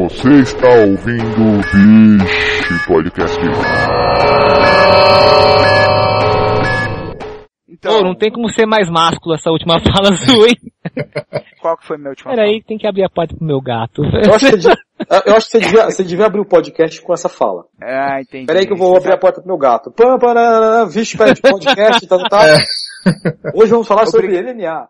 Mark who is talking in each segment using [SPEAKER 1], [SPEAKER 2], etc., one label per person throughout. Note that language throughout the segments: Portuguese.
[SPEAKER 1] Você está ouvindo Vixe Podcast.
[SPEAKER 2] Então, pô, não tem como ser mais másculo essa última fala sua, hein?
[SPEAKER 3] Qual que foi a minha última
[SPEAKER 2] fala? Peraí, tem que abrir a porta pro meu gato.
[SPEAKER 4] Eu acho que você devia abrir o podcast com essa fala.
[SPEAKER 3] Ah, entendi.
[SPEAKER 4] Peraí que eu vou abrir a porta pro meu gato. Vixe Podcast, tá. Hoje vamos falar sobre MMA.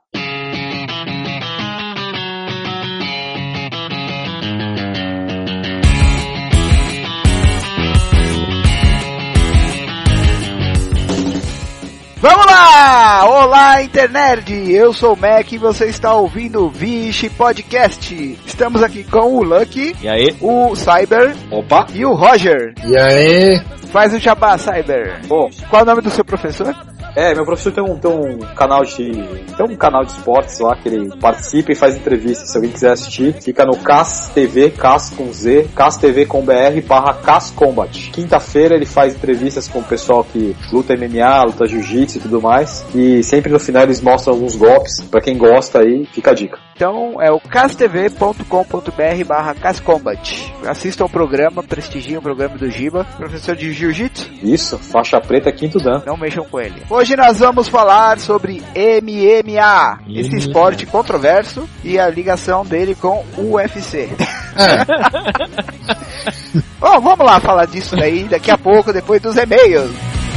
[SPEAKER 3] Vamos lá! Olá, internet! Eu sou o Mac e você está ouvindo o Vixe Podcast. Estamos aqui com o Lucky.
[SPEAKER 2] E aí?
[SPEAKER 3] O Cyber.
[SPEAKER 4] Opa!
[SPEAKER 3] E o Roger.
[SPEAKER 5] E aí?
[SPEAKER 3] Faz o jabá, Cyber.
[SPEAKER 4] Bom,
[SPEAKER 3] qual é o nome do seu professor?
[SPEAKER 4] Meu professor tem um canal de esportes lá que ele participa e faz entrevistas. Se alguém quiser assistir, fica no CAS TV, CAS com Z, CASTV.com.br/CAS Combat. Quinta-feira ele faz entrevistas com o pessoal que luta MMA, luta jiu-jitsu e tudo mais. E sempre no final eles mostram alguns golpes. Pra quem gosta aí, fica a dica.
[SPEAKER 3] Então é o castv.com.br/CAS Combat. Assistam o programa, prestigiem o programa do Giba, professor de jiu-jitsu.
[SPEAKER 4] Isso, faixa preta, quinto dan.
[SPEAKER 3] Não mexam com ele. Hoje nós vamos falar sobre MMA, esse esporte controverso e a ligação dele com o UFC. Bom, vamos lá falar disso daí daqui a pouco, depois dos e-mails.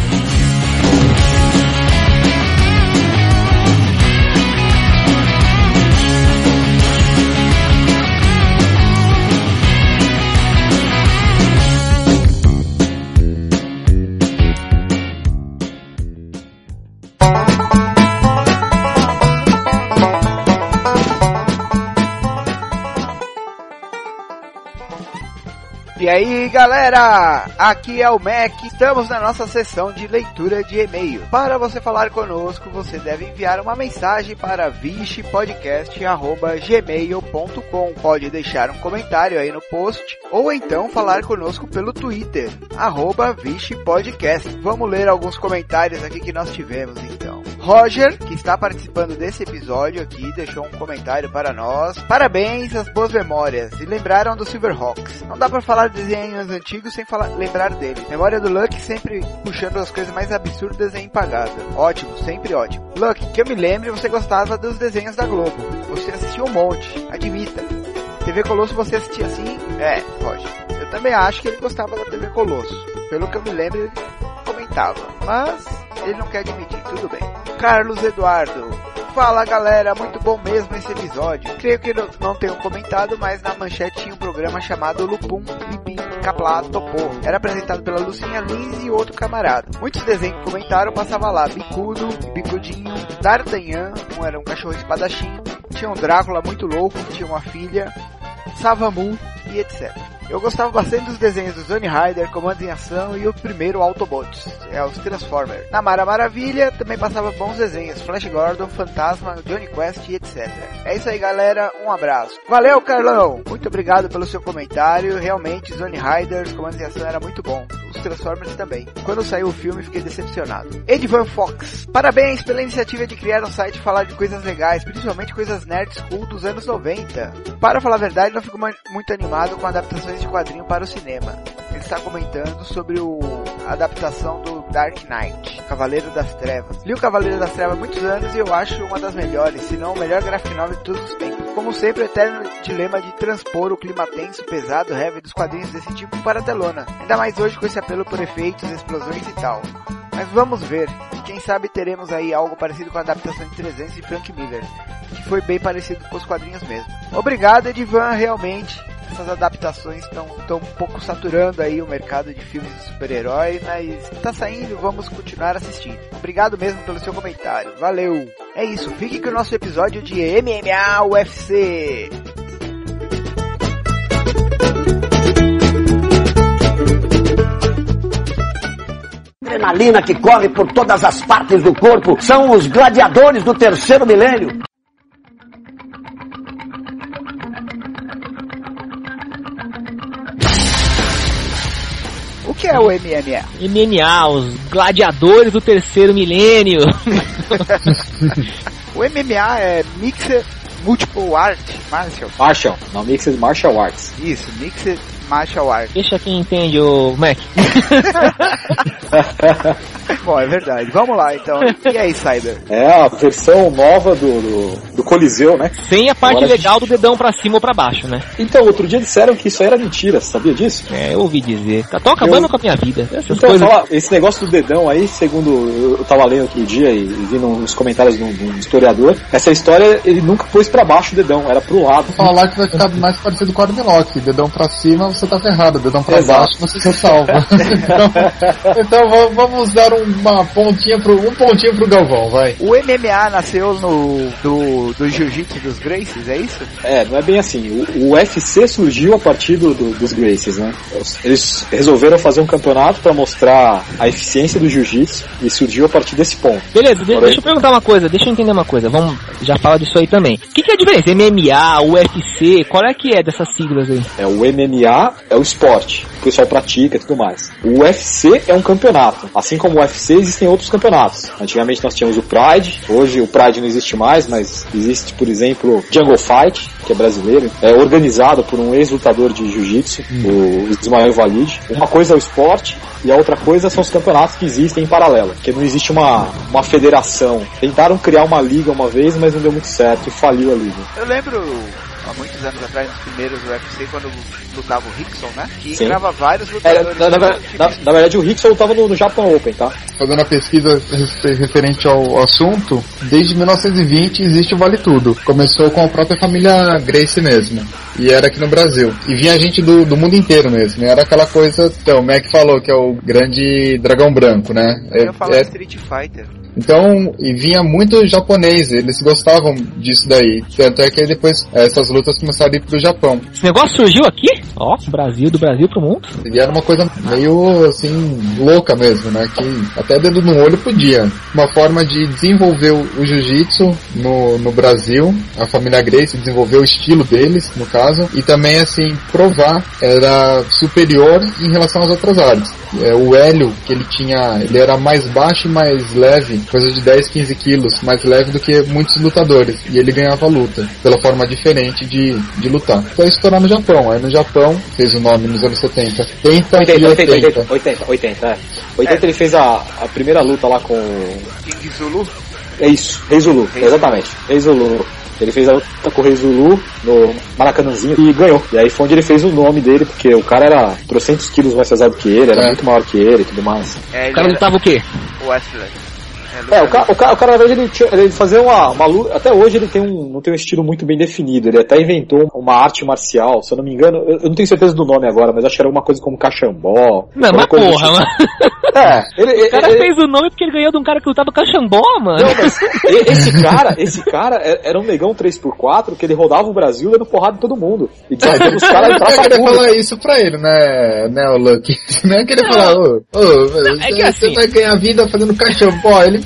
[SPEAKER 3] E aí galera, aqui é o Mac, estamos na nossa sessão de leitura de e-mail. Para você falar conosco, você deve enviar uma mensagem para vichepodcast@gmail.com. Pode deixar um comentário aí no post, ou então falar conosco pelo Twitter, @vichepodcast. Vamos ler alguns comentários aqui que nós tivemos então. Roger, que está participando desse episódio aqui, deixou um comentário para nós. Parabéns, as boas memórias. E lembraram do Silverhawks. Não dá para falar de desenhos antigos sem lembrar dele. Memória do Lucky sempre puxando as coisas mais absurdas e impagáveis. Ótimo, sempre ótimo. Lucky, que eu me lembre, você gostava dos desenhos da Globo. Você assistia um monte, admita. TV Colosso você assistia assim? Roger. Eu também acho que ele gostava da TV Colosso. Pelo que eu me lembro, ele comentava. Mas ele não quer admitir, tudo bem. Carlos Eduardo. Fala galera, muito bom mesmo esse episódio. Creio que não tenho comentado, mas na manchete tinha um programa chamado Lupum, Lipim, Caplá, Topô. Era apresentado pela Lucinha Lins e outro camarada. Muitos desenhos que comentaram passava lá, Bicudo, Bicudinho, D'Artagnan, era um cachorro espadachim, tinha um Drácula muito louco, tinha uma filha, Savamu e etc. Eu gostava bastante dos desenhos do Zone Rider, Comando em Ação e o primeiro Autobots, os Transformers. Na Mara Maravilha também passava bons desenhos, Flash Gordon, Fantasma, Johnny Quest e etc. É isso aí galera, um abraço. Valeu Carlão, muito obrigado pelo seu comentário, realmente Zone Riders, Comando em Ação era muito bom. Os Transformers também. Quando saiu o filme fiquei decepcionado. Edvan Fox, parabéns pela iniciativa de criar um site e falar de coisas legais, principalmente coisas nerd school dos anos 90. Para falar a verdade, não fico muito animado com adaptações de quadrinho para o cinema. Ele está comentando sobre a adaptação do Dark Knight, Cavaleiro das Trevas. Li o Cavaleiro das Trevas há muitos anos e eu acho uma das melhores, se não o melhor graphic novel de todos os tempos. Como sempre, o eterno dilema de transpor o clima tenso, pesado, heavy dos quadrinhos desse tipo para a telona. Ainda mais hoje com esse apelo por efeitos, explosões e tal. Mas vamos ver. Quem sabe teremos aí algo parecido com a adaptação de 300 de Frank Miller, que foi bem parecido com os quadrinhos mesmo. Obrigado, Edvan, realmente. Essas adaptações estão um pouco saturando aí o mercado de filmes de super-herói, mas tá saindo, vamos continuar assistindo. Obrigado mesmo pelo seu comentário, valeu! É isso, fique com o nosso episódio de MMA UFC!
[SPEAKER 6] Adrenalina que corre por todas as partes do corpo são os gladiadores do terceiro milênio.
[SPEAKER 3] O que é o MMA?
[SPEAKER 2] MMA, os gladiadores do terceiro milênio.
[SPEAKER 3] O MMA é Mixed Multiple Art Martial.
[SPEAKER 4] Não, Mixed Martial Arts.
[SPEAKER 3] Isso, Mixed Martial Arts.
[SPEAKER 2] Deixa quem entende o Mac.
[SPEAKER 3] Bom, é verdade. Vamos lá, então. E aí, Cyber?
[SPEAKER 4] É a versão nova do Coliseu, né?
[SPEAKER 2] Sem a parte legal do dedão pra cima ou pra baixo, né?
[SPEAKER 4] Então, outro dia disseram que isso aí era mentira, você sabia disso?
[SPEAKER 2] É, eu ouvi dizer. Tô acabando com a minha vida. Essas
[SPEAKER 4] então,
[SPEAKER 2] coisas...
[SPEAKER 4] esse negócio do dedão aí, segundo eu tava lendo outro dia e vi nos comentários de um historiador, essa história, ele nunca pôs pra baixo o dedão, era pro lado.
[SPEAKER 5] Falar que vai ficar mais parecido com o Armlock. Dedão pra cima, você tá ferrado. Dedão pra baixo, você se salva. então vamos dar um pontinho pro Galvão, vai.
[SPEAKER 3] O MMA nasceu do jiu-jitsu dos Gracies, é isso?
[SPEAKER 4] É, não é bem assim. O UFC surgiu a partir dos Gracies, né? Eles resolveram fazer um campeonato pra mostrar a eficiência do jiu-jitsu e surgiu a partir desse ponto.
[SPEAKER 2] Beleza, deixa eu perguntar uma coisa, deixa eu entender uma coisa. Vamos já falar disso aí também. O que é a diferença? MMA, UFC, qual é que é dessas siglas aí?
[SPEAKER 4] O MMA é o esporte, o pessoal pratica e tudo mais. O UFC é um campeonato. Assim como o UFC, existem outros campeonatos. Antigamente nós tínhamos o Pride, hoje o Pride não existe mais, mas existe, por exemplo, Jungle Fight, que é brasileiro, é organizado por um ex-lutador de jiu-jitsu, o Ismael Valide. Uma coisa é o esporte e a outra coisa são os campeonatos que existem em paralelo, porque não existe uma federação. Tentaram criar uma liga uma vez, mas não deu muito certo e faliu a liga.
[SPEAKER 3] Eu lembro há muitos anos atrás, nos primeiros UFC, quando lutava o Rickson, né? Que
[SPEAKER 4] Sim.
[SPEAKER 3] grava vários lutadores.
[SPEAKER 4] Na verdade, o Rickson lutava no Japan Open, tá?
[SPEAKER 5] Fazendo a pesquisa referente ao assunto, desde 1920 existe o Vale Tudo. Começou com a própria família Gracie mesmo. E era aqui no Brasil. E vinha gente do mundo inteiro mesmo. E era aquela coisa, então, o Mac falou que é o grande dragão branco, né?
[SPEAKER 3] Eu ia falar Street Fighter.
[SPEAKER 5] Então, e vinha muito japonês, eles gostavam disso daí. Tanto é que depois essas lutas começaram a ir pro Japão.
[SPEAKER 2] Esse negócio surgiu aqui? Ó, do Brasil pro mundo.
[SPEAKER 5] E era uma coisa meio, assim, louca mesmo, né? Que até dedo no olho podia. Uma forma de desenvolver o jiu-jitsu no Brasil. A família Gracie desenvolveu o estilo deles, no caso. E também, assim, provar era superior em relação às outras artes. O Hélio, que ele tinha, ele era mais baixo e mais leve, coisa de 10, 15 quilos, mais leve do que muitos lutadores. E ele ganhava a luta, pela forma diferente de lutar. Foi estourar no Japão. Aí no Japão, fez o nome nos anos 70.
[SPEAKER 4] 80 ele fez a primeira luta lá com...
[SPEAKER 3] King Zulu?
[SPEAKER 4] É isso, Rei Zulu, exatamente. Rei Zulu. Ele fez a luta com o Rei Zulu no Maracanãzinho e ganhou. E aí foi onde ele fez o nome dele, porque o cara era 300 quilos mais pesado que ele, era muito maior que ele e tudo mais.
[SPEAKER 2] O cara lutava o quê?
[SPEAKER 3] Wrestler.
[SPEAKER 4] O cara, na verdade, ele fazia uma luta. Até hoje ele não tem um estilo muito bem definido. Ele até inventou uma arte marcial, se eu não me engano. Eu não tenho certeza do nome agora, mas acho que era alguma coisa como Cachambó.
[SPEAKER 2] Não, mas porra, mano.
[SPEAKER 4] O
[SPEAKER 2] cara fez o nome porque ele ganhou de um cara que lutava Cachambó, mano.
[SPEAKER 4] Não, mas esse cara era um negão 3x4 que ele rodava o Brasil dando porrada em todo mundo. E desafiava os caras em praça pública.
[SPEAKER 5] Eu queria falar isso pra ele, né, o Lucky? Não é que ele falar, você vai ganhar vida fazendo Cachambó. Ele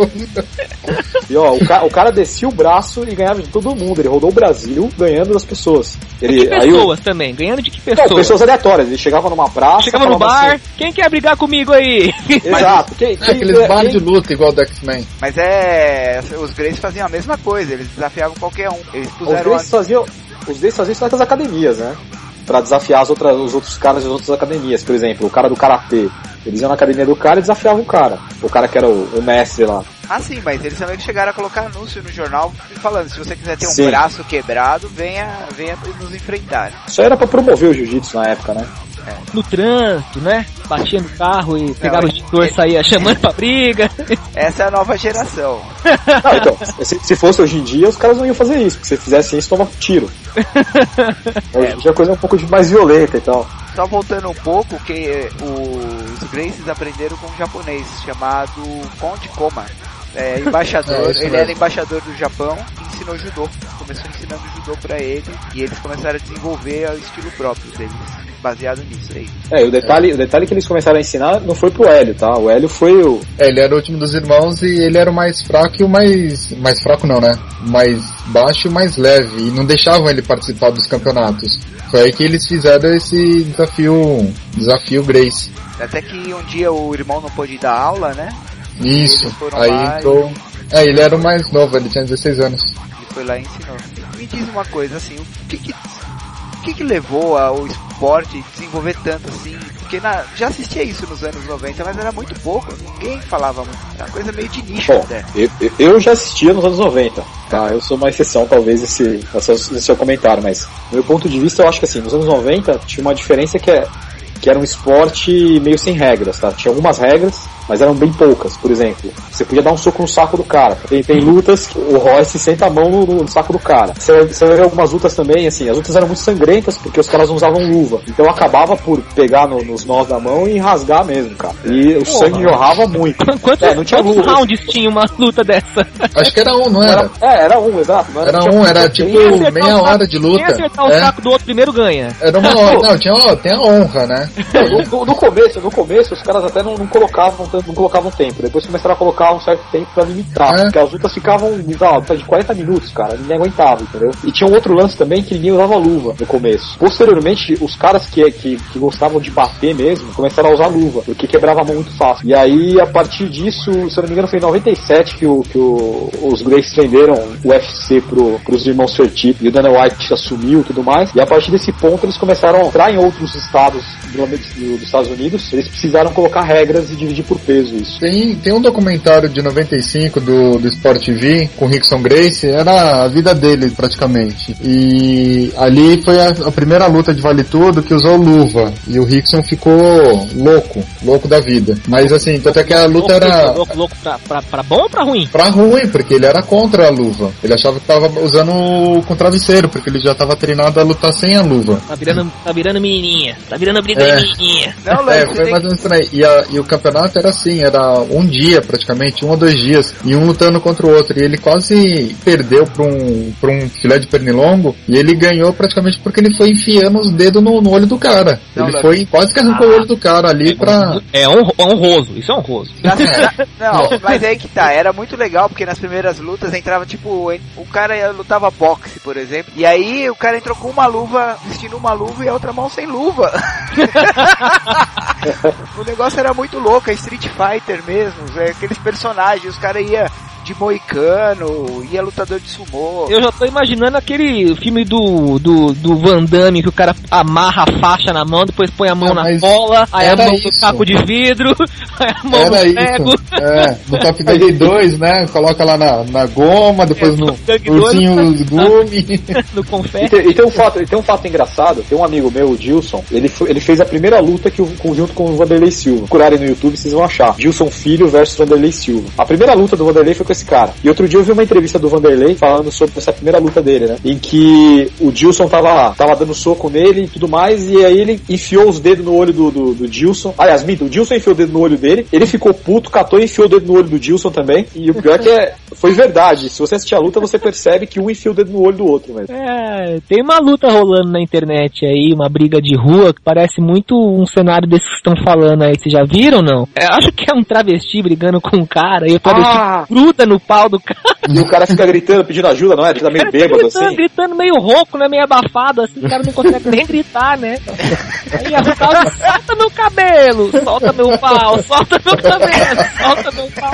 [SPEAKER 4] E ó, o cara descia o braço e ganhava de todo mundo. Ele rodou o Brasil ganhando das pessoas.
[SPEAKER 2] Que pessoas também? Ganhando de que pessoas?
[SPEAKER 4] Não, pessoas aleatórias. Ele chegava numa praça,
[SPEAKER 2] chegava no bar,
[SPEAKER 4] assim,
[SPEAKER 2] quem quer brigar comigo aí?
[SPEAKER 4] Exato.
[SPEAKER 5] Aqueles bar de luta igual do X-Men.
[SPEAKER 3] Mas os Gracies faziam a mesma coisa. Eles desafiavam qualquer um. Eles puseram
[SPEAKER 4] os Gracies faziam isso nas academias, né? Pra desafiar os outros caras das outras academias. Por exemplo, o cara do Karatê. Eles iam na academia do cara e desafiavam o cara. O cara que era o mestre lá.
[SPEAKER 3] Ah, sim, mas eles também chegaram a colocar anúncio no jornal falando, se você quiser ter um braço quebrado, venha nos enfrentar.
[SPEAKER 4] Isso era pra promover o jiu-jitsu na época, né?
[SPEAKER 2] No trânsito, né? Batia no carro e pegava o extintor e saía chamando pra briga.
[SPEAKER 3] Essa é a nova geração.
[SPEAKER 4] Não, então, se fosse hoje em dia, os caras não iam fazer isso, porque se fizesse isso, tomava tiro. Hoje em dia a coisa é um pouco mais violenta e tal.
[SPEAKER 3] Só voltando um pouco, que os Gracies aprenderam com um japonês chamado Konde Koma. Embaixador, ele era embaixador do Japão e ensinou judô. Começou ensinando judô pra ele e eles começaram a desenvolver o estilo próprio deles, baseado nisso aí.
[SPEAKER 4] O detalhe que eles começaram a ensinar não foi pro Hélio, tá? O Hélio foi o...
[SPEAKER 5] ele era o último dos irmãos e ele era o mais fraco e o mais fraco não, né? Mais baixo e mais leve e não deixavam ele participar dos campeonatos. Foi aí que eles fizeram esse desafio Gracie.
[SPEAKER 3] Até que um dia o irmão não pôde dar aula, né?
[SPEAKER 5] Isso, aí entrou... ele era o mais novo, ele tinha 16 anos.
[SPEAKER 3] Ele foi lá e ensinou. me diz uma coisa, assim, o que levou o esporte a desenvolver tanto assim? Porque já assistia isso nos anos 90, mas era muito pouco, ninguém falava muito, era uma coisa meio de nicho.
[SPEAKER 4] Bom,
[SPEAKER 3] até.
[SPEAKER 4] Eu já assistia nos anos 90, tá? Eu sou uma exceção, talvez, nesse seu comentário, mas do meu ponto de vista, eu acho que assim, nos anos 90 tinha uma diferença que era um esporte meio sem regras, tá? Tinha algumas regras, mas eram bem poucas. Por exemplo, você podia dar um soco no saco do cara. Tem lutas que o Royce senta a mão no saco do cara. Você vai ver algumas lutas também, assim, as lutas eram muito sangrentas porque os caras não usavam luva. Então acabava por pegar nos nós da mão e rasgar mesmo, cara. E o sangue jorrava muito.
[SPEAKER 2] Quantos rounds tinha uma luta dessa?
[SPEAKER 5] Acho que era um, não era?
[SPEAKER 4] Era um, exato.
[SPEAKER 5] Era tipo meia hora de luta.
[SPEAKER 2] Quem acertar o saco do outro primeiro ganha.
[SPEAKER 5] Era uma hora, não, tem a honra, né?
[SPEAKER 4] No começo os caras até não colocavam tempo, depois começaram a colocar um certo tempo pra limitar, porque as lutas ficavam de 40 minutos, cara, ninguém aguentava, entendeu? E tinha um outro lance também que ninguém usava luva no começo. Posteriormente, os caras que gostavam de bater mesmo, começaram a usar luva, porque quebrava a mão muito fácil. E aí, a partir disso, se eu não me engano, foi em 97 que os Gracies venderam o UFC pros irmãos Fertitta, e o Dana White assumiu e tudo mais, e a partir desse ponto eles começaram a entrar em outros estados dos Estados Unidos, eles precisaram colocar regras e dividir por peso isso.
[SPEAKER 5] Tem um documentário de 95 do Sport TV com o Rickson Gracie, era a vida dele praticamente, e ali foi a primeira luta de Vale Tudo que usou luva, e o Rickson ficou louco da vida, mas assim, tanto é que a luta era...
[SPEAKER 2] Louco pra bom ou pra ruim?
[SPEAKER 5] Pra ruim, porque ele era contra a luva, ele achava que tava usando com travesseiro, porque ele já tava treinado a lutar sem a luva.
[SPEAKER 2] Tá virando menininha, tá virando briga de menininha.
[SPEAKER 3] Não,
[SPEAKER 5] foi mais ou menos por aí. E o campeonato era assim, era um dia praticamente, 1 ou 2 dias, e um lutando contra o outro, e ele quase perdeu pra um filé de pernilongo, e ele ganhou praticamente porque ele foi enfiando os dedos no olho do cara. Ele foi quase que arrancou o olho do cara ali pra...
[SPEAKER 2] É honroso, isso é honroso.
[SPEAKER 3] Não, mas aí que tá, era muito legal, porque nas primeiras lutas entrava tipo, o cara lutava boxe, por exemplo, e aí o cara entrou com uma luva, vestindo uma luva e a outra mão sem luva. O negócio era muito louco, é Street Fighter mesmo, aqueles personagens, os caras iam de moicano, ia lutador de sumô.
[SPEAKER 2] Eu já tô imaginando aquele filme do Van Damme, que o cara amarra a faixa na mão, depois põe a mão na bola, aí a mão no caco de vidro, aí a mão no prego.
[SPEAKER 5] No Top Gun 2, né, coloca lá na goma, depois no ursinho Gumi.
[SPEAKER 2] No confete.
[SPEAKER 4] E tem um fato engraçado, tem um amigo meu, o Gilson, ele fez a primeira luta junto com o Vanderlei Silva. Procurarem no YouTube, vocês vão achar. Gilson Filho versus Vanderlei Silva. A primeira luta do Vanderlei foi com esse cara. E outro dia eu vi uma entrevista do Vanderlei falando sobre essa primeira luta dele, né? Em que o Gilson tava dando soco nele e tudo mais, e aí ele enfiou os dedos no olho do Gilson. Aliás, o Gilson enfiou o dedo no olho dele, ele ficou puto, catou e enfiou o dedo no olho do Gilson também. E o pior é que foi verdade. Se você assistir a luta, você percebe que um enfia o dedo no olho do outro mesmo.
[SPEAKER 2] Tem uma luta rolando na internet aí, uma briga de rua, que parece muito um cenário desses que estão falando aí. Vocês já viram ou não? Eu acho que é um travesti brigando com um cara, e o travesti gruda no pau do cara.
[SPEAKER 4] E o cara fica gritando, pedindo ajuda, não é? Ele tá meio bêbado assim.
[SPEAKER 2] Gritando meio rouco, né? Meio abafado, assim, o cara não consegue nem gritar, né? Aí a Rutal diz, solta meu cabelo, solta meu pau, solta meu cabelo, solta meu pau.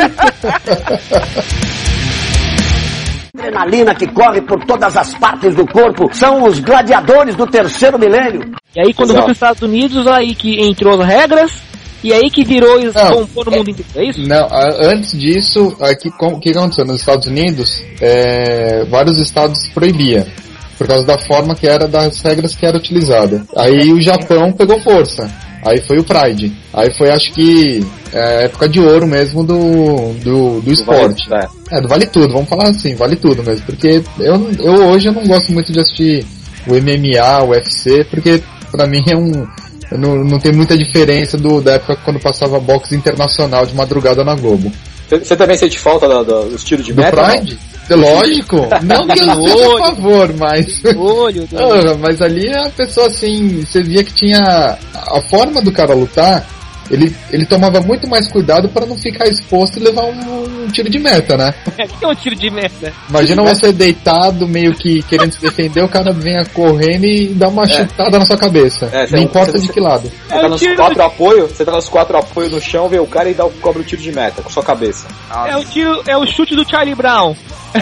[SPEAKER 6] Adrenalina que corre por todas as partes do corpo são os gladiadores do terceiro milênio.
[SPEAKER 2] E aí quando foi para os Estados Unidos, aí que entrou as regras, e aí que virou e bombou no mundo inteiro, é isso?
[SPEAKER 5] Não, antes disso, o que aconteceu? Nos Estados Unidos, vários estados proibiam, por causa da forma que era, das regras que era utilizada. Aí o Japão pegou força, aí foi o Pride, aí foi, acho que, a época de ouro mesmo do esporte. Do Vale Tudo, vamos falar assim, Vale Tudo mesmo, porque eu hoje eu não gosto muito de assistir o MMA, o UFC, porque pra mim não tem muita diferença da época quando passava boxe internacional de madrugada na Globo.
[SPEAKER 4] Você também sente falta dos tiros de meta?
[SPEAKER 5] Do Pride? Lógico. Não que eu não seja a favor, mas... mas ali a pessoa assim, você via que tinha... A forma do cara lutar ele tomava muito mais cuidado para não ficar exposto e levar um tiro de meta, né?
[SPEAKER 2] O que é um tiro de meta?
[SPEAKER 5] Imagina você deitado, meio que querendo se defender, o cara vem correndo e dá uma chutada na sua cabeça. Não importa de que lado.
[SPEAKER 4] Você tá nos 4 apoios, você tá nos 4 apoios no chão, vê o cara e cobra o tiro de meta com sua cabeça.
[SPEAKER 2] É o chute do Charlie Brown.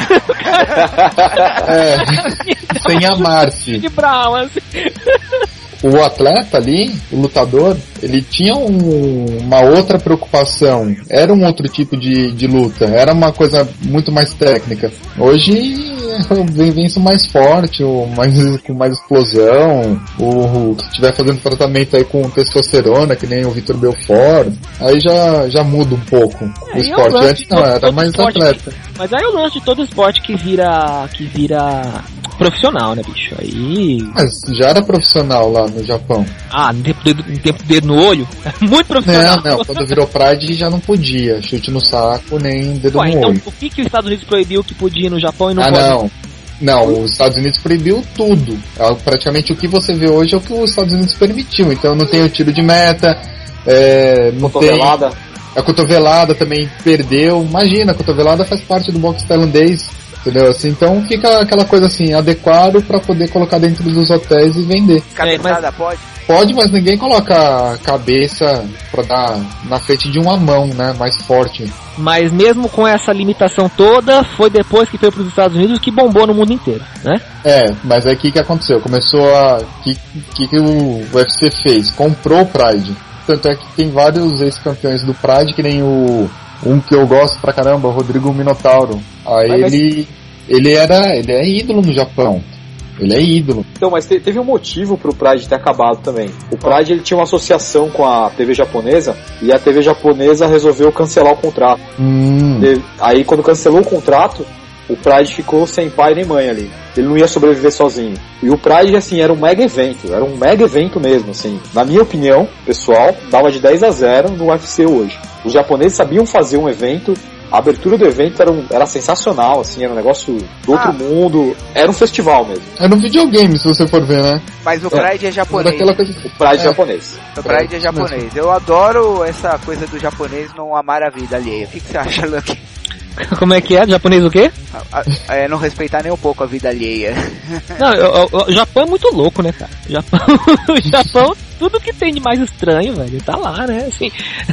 [SPEAKER 5] Sem amar-se.
[SPEAKER 2] Charlie Brown, assim.
[SPEAKER 5] O atleta ali, o lutador, ele tinha uma outra preocupação. Era um outro tipo de luta. Era uma coisa muito mais técnica. Hoje vem isso mais forte, com mais explosão. O que estiver fazendo tratamento aí com testosterona, que nem o Vitor Belfort, aí já muda um pouco o esporte. Antes não, era mais atleta.
[SPEAKER 2] Mas aí o lance de todo esporte que vira profissional, né, bicho? Aí...
[SPEAKER 5] Mas já era profissional lá no Japão.
[SPEAKER 2] No tempo do dedo no olho? Muito profissional.
[SPEAKER 5] Não, quando virou Pride já não podia. Chute no saco, nem dedo no
[SPEAKER 2] então,
[SPEAKER 5] olho.
[SPEAKER 2] Por que os Estados Unidos proibiu que podia no Japão e não pode?
[SPEAKER 5] Não, os Estados Unidos proibiu tudo. Praticamente o que você vê hoje é o que os Estados Unidos permitiu. Então não tem o tiro de meta, não
[SPEAKER 4] cotovelada.
[SPEAKER 5] A cotovelada também perdeu. Imagina, a cotovelada faz parte do boxe tailandês. Entendeu? Assim, então fica aquela coisa assim, adequado pra poder colocar dentro dos hotéis e vender.
[SPEAKER 3] Cabeçada pode?
[SPEAKER 5] Pode, mas ninguém coloca a cabeça pra dar na frente de uma mão, né? Mais forte.
[SPEAKER 2] Mas mesmo com essa limitação toda, foi depois que foi pros Estados Unidos que bombou no mundo inteiro, né?
[SPEAKER 5] Mas aí o que aconteceu? Começou que o UFC fez? Comprou o Pride. Tanto é que tem vários ex-campeões do Pride, que nem um que eu gosto pra caramba, o Rodrigo Minotauro. Aí ele é ídolo no Japão. Ele é ídolo.
[SPEAKER 4] Então, mas teve um motivo pro Pride ter acabado também. O Pride ele tinha uma associação com a TV japonesa e a TV japonesa resolveu cancelar o contrato. Aí quando cancelou o contrato, o Pride ficou sem pai nem mãe ali. Ele não ia sobreviver sozinho. E o Pride, assim, era um mega evento mesmo, assim. Na minha opinião, pessoal, dava de 10-0 no UFC hoje. Os japoneses sabiam fazer um evento, a abertura do evento era sensacional, assim, era um negócio do outro mundo, era um festival mesmo.
[SPEAKER 5] Era um videogame, se você for ver, né?
[SPEAKER 3] Mas o Pride é japonês.
[SPEAKER 5] Coisa...
[SPEAKER 4] O Pride é japonês.
[SPEAKER 3] O Pride é japonês. Eu adoro essa coisa do japonês não amar a vida alheia. O que você acha, Lucky?
[SPEAKER 2] Como é que é? Japonês o quê?
[SPEAKER 3] Não respeitar nem um pouco a vida alheia.
[SPEAKER 2] Não, o Japão é muito louco, né, cara? O Japão, tudo que tem de mais estranho, velho, tá lá, né? Assim,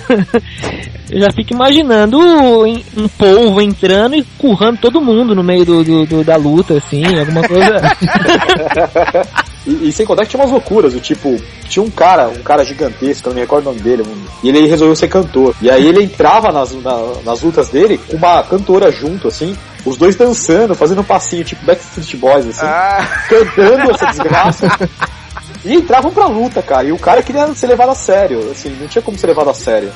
[SPEAKER 2] eu já fico imaginando um povo entrando e currando todo mundo no meio da luta, assim, alguma coisa.
[SPEAKER 4] E sem contar que tinha umas loucuras, tinha um cara gigantesco, eu não me recordo o nome dele, e ele resolveu ser cantor. E aí ele entrava nas lutas dele com uma cantora junto, assim, os dois dançando, fazendo um passinho, tipo Backstreet Boys, assim, cantando essa desgraça. E entravam pra luta, cara, e o cara queria ser levado a sério, assim, não tinha como ser levado a sério.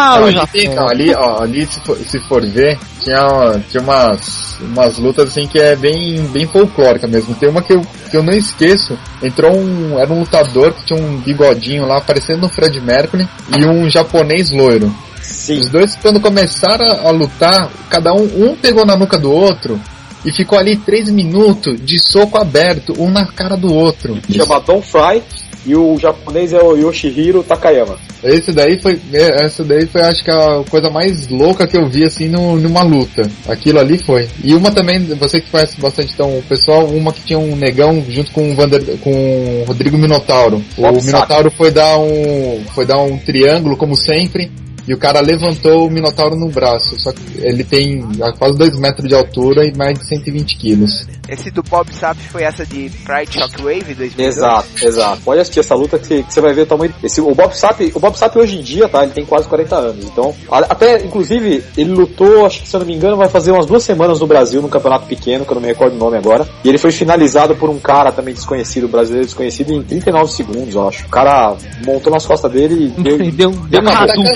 [SPEAKER 5] Ali se for ver, tinha umas lutas assim que é bem folclórica mesmo. Tem uma que eu não esqueço, era um lutador que tinha um bigodinho lá, parecendo um Fred Mercury, e um japonês loiro.
[SPEAKER 4] Sim.
[SPEAKER 5] Os dois, quando começaram a lutar, cada um pegou na nuca do outro, e ficou ali 3 minutos de soco aberto, um na cara do outro.
[SPEAKER 4] Chama Don Fry, e o japonês é o Yoshihiro Takayama.
[SPEAKER 5] Essa daí foi acho que a coisa mais louca que eu vi assim numa luta. Aquilo ali foi. E uma também, você que conhece bastante então o pessoal, uma que tinha um negão junto com o Rodrigo Minotauro. O Minotauro foi dar um triângulo como sempre. E o cara levantou o Minotauro no braço. Só que ele tem quase 2 metros de altura e mais de 120 quilos.
[SPEAKER 3] Esse do Bob Sapp foi essa de Pride Shockwave 2002?
[SPEAKER 4] Exato. Pode assistir essa luta que você vai ver o tamanho. O Bob Sapp hoje em dia, tá? Ele tem quase 40 anos. Então, até, inclusive, ele lutou, acho que se eu não me engano, vai fazer umas 2 semanas no Brasil, num campeonato pequeno, que eu não me recordo o nome agora. E ele foi finalizado por um cara também desconhecido, brasileiro desconhecido, em 39 segundos, eu acho. O cara montou nas costas dele e
[SPEAKER 2] deu uma Hadouken.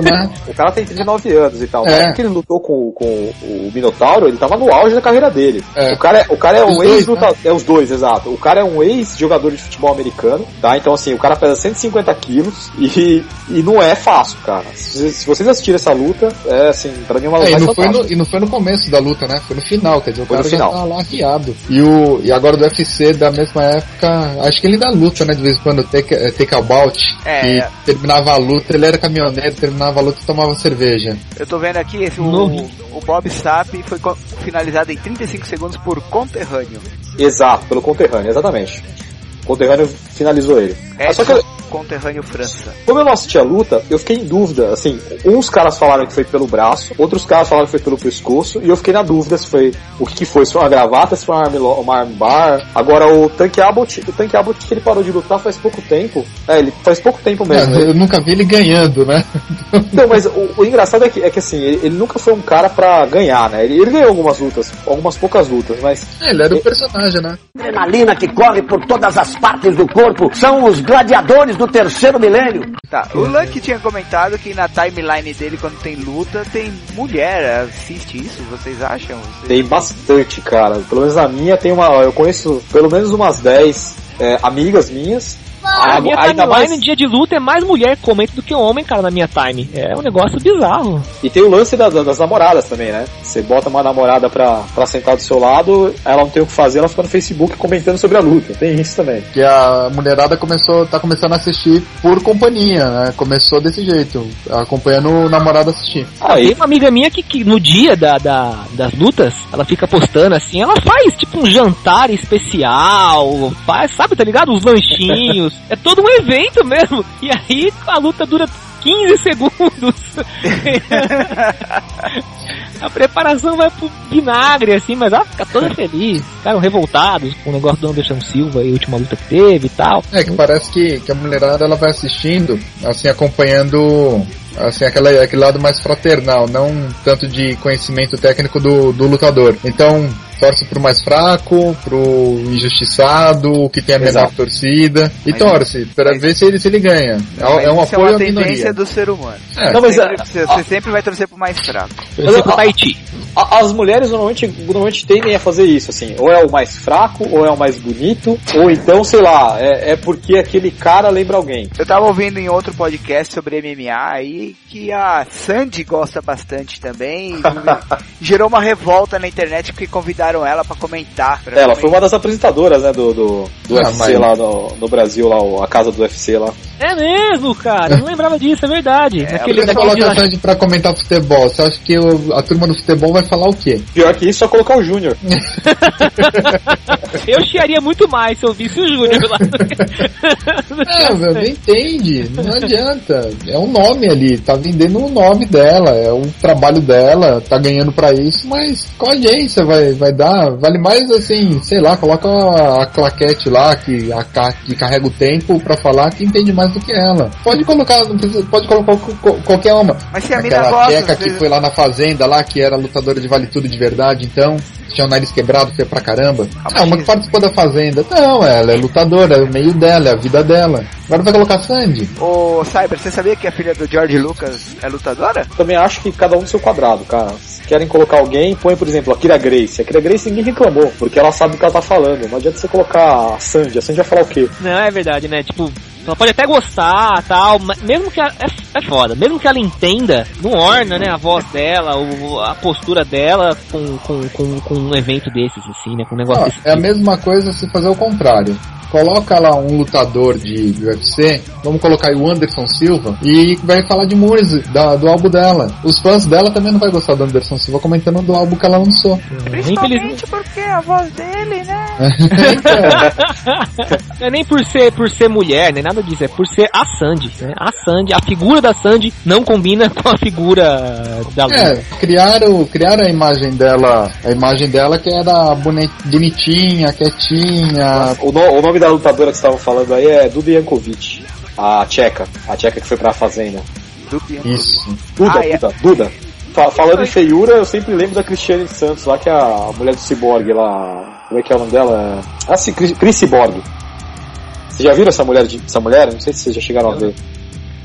[SPEAKER 5] novo, né?
[SPEAKER 4] O cara tem 39 anos e tal.
[SPEAKER 5] É.
[SPEAKER 4] Mas que ele lutou com o Minotauro, ele tava no auge da carreira dele.
[SPEAKER 5] É.
[SPEAKER 4] O cara é um ex-lutador.
[SPEAKER 5] Né?
[SPEAKER 4] É os dois, exato. O cara é um ex-jogador de futebol americano, tá? Então, assim, o cara pesa 150 quilos e não é fácil, cara. Se vocês assistirem essa luta, é assim, pra mim é uma luta mais fantástica.
[SPEAKER 5] E não foi no começo da luta, né? Foi no final, quer dizer, o
[SPEAKER 4] Foi
[SPEAKER 5] cara
[SPEAKER 4] no
[SPEAKER 5] já
[SPEAKER 4] final.
[SPEAKER 5] tava lá riado. E agora do UFC da mesma época, acho que ele ainda luta, né? De vez em quando, take about, que terminava a luta, ele era caminhoneiro, terminava a luta e tomava cerveja.
[SPEAKER 3] Eu tô vendo aqui, o Bob Sapp foi finalizado em 35 segundos por conterrâneo.
[SPEAKER 4] Exato, pelo conterrâneo, exatamente. O conterrâneo finalizou ele. Só que
[SPEAKER 3] conterrâneo França.
[SPEAKER 4] Como eu não assisti a luta, eu fiquei em dúvida, assim, uns caras falaram que foi pelo braço, outros caras falaram que foi pelo pescoço, e eu fiquei na dúvida se foi o que foi, se foi uma gravata, se foi uma armbar. Agora o Tank Abbott, que ele parou de lutar faz pouco tempo. Ele faz pouco tempo mesmo.
[SPEAKER 5] Eu nunca vi ele ganhando, né?
[SPEAKER 4] Não, mas o engraçado é que assim, ele nunca foi um cara pra ganhar, né? Ele ganhou algumas lutas, algumas poucas lutas, mas...
[SPEAKER 5] Ele era o personagem, né?
[SPEAKER 6] Adrenalina que corre por todas as partes do corpo são os gladiadores do terceiro milênio.
[SPEAKER 3] Tá, o Lucky tinha comentado que na timeline dele, quando tem luta, tem mulher. Assiste isso, vocês acham?
[SPEAKER 4] Tem bastante, cara. Pelo menos na minha eu conheço pelo menos umas 10 amigas minhas.
[SPEAKER 2] A minha timeline no dia de luta é mais mulher que comenta do que homem, cara, na minha time. É um negócio bizarro.
[SPEAKER 4] E tem o lance das namoradas também, né? Você bota uma namorada pra sentar do seu lado, ela não tem o que fazer, ela fica no Facebook comentando sobre a luta. Tem isso também.
[SPEAKER 5] Que a mulherada tá começando a assistir por companhia, né? Começou desse jeito, acompanhando o namorado assistir.
[SPEAKER 2] Tem uma amiga minha que no dia das lutas, ela fica postando assim, ela faz tipo um jantar especial, faz, sabe, tá ligado? Os lanchinhos. É todo um evento mesmo. E aí a luta dura 15 segundos. A preparação vai pro vinagre, assim, mas ela fica toda feliz. Ficaram revoltados com o negócio do Anderson Silva e a última luta que teve e tal.
[SPEAKER 5] Que parece que a mulherada ela vai assistindo, assim, acompanhando, assim, aquele lado mais fraternal, não tanto de conhecimento técnico do lutador. Então, torce pro mais fraco, pro injustiçado, que tem a menor torcida, e torce para ver se ele ganha. É um apoio à minoria. É uma tendência
[SPEAKER 3] do ser humano.
[SPEAKER 4] Não, mas
[SPEAKER 3] você sempre vai torcer pro mais fraco.
[SPEAKER 2] Torcer pro Tahiti.
[SPEAKER 4] As mulheres normalmente tendem a fazer isso, assim, ou é o mais fraco, ou é o mais bonito, ou então, sei lá, é porque aquele cara lembra alguém.
[SPEAKER 3] Eu tava ouvindo em outro podcast sobre MMA aí, que a Sandy gosta bastante também, e gerou uma revolta na internet porque convidaram ela pra comentar.
[SPEAKER 4] Ela foi uma das apresentadoras, né, do UFC lá no Brasil, lá, a casa do UFC lá.
[SPEAKER 2] É mesmo, cara, não lembrava disso, é verdade.
[SPEAKER 5] Por que você coloca a Sandy pra comentar futebol? Você acha que a turma do futebol vai falar o quê?
[SPEAKER 4] Pior que isso, só colocar o Júnior.
[SPEAKER 2] Eu chiaria muito mais se eu visse o Júnior lá.
[SPEAKER 5] Não entende, não adianta. É um nome ali, tá vendendo o nome dela, é o trabalho dela, tá ganhando pra isso, mas qual audiência vai dar? Vale mais assim, sei lá, coloca a claquete lá que carrega o tempo pra falar que entende mais do que ela. Pode colocar qualquer uma.
[SPEAKER 3] Mas se a
[SPEAKER 5] aquela
[SPEAKER 3] mina gosta,
[SPEAKER 5] Tcheca que foi lá na fazenda lá, que era lutadora de vale tudo de verdade, então tinha o nariz quebrado, foi pra caramba. Uma que participou da fazenda. Não, ela é lutadora, é o meio dela, é a vida dela. Agora vai colocar Sandy.
[SPEAKER 3] Ô, Cyber, você sabia que a filha do George Lucas é lutadora?
[SPEAKER 4] Também acho que cada um no seu quadrado, cara. Se querem colocar alguém, põe, por exemplo, a Kira Grace. A Kira Grace ninguém reclamou, porque ela sabe o que ela tá falando. Não adianta você colocar a Sandy vai falar o quê?
[SPEAKER 2] Não, é verdade, né? Tipo, ela pode até gostar, tal, mas mesmo que ela, é foda, mesmo que ela entenda, não orna, né, a voz dela, a postura dela com um evento desses, assim, né, com um negócio desse.
[SPEAKER 5] É a mesma coisa se fazer o contrário. Coloca lá um lutador de UFC, vamos colocar aí o Anderson Silva, e vai falar de música, do álbum dela. Os fãs dela também não vai gostar do Anderson Silva comentando do álbum que ela lançou.
[SPEAKER 3] Principalmente porque a voz dele, né?
[SPEAKER 2] Não é nem por ser mulher, nem nada disso, é por ser a Sandy, né? A Sandy, a figura da Sandy não combina com a figura da Luna.
[SPEAKER 5] Criaram a imagem dela que era bonitinha, quietinha.
[SPEAKER 4] O nome da lutadora que você estava falando aí é Duda Jankovic, a tcheca que foi pra fazenda.
[SPEAKER 5] Isso.
[SPEAKER 4] Duda. Falando em feiura, eu sempre lembro da Cristiane Santos lá, que é a mulher do Cyborg lá. Como é que é o nome dela? Cris Cyborg. Vocês já viram essa mulher? Não sei se vocês já chegaram a ver.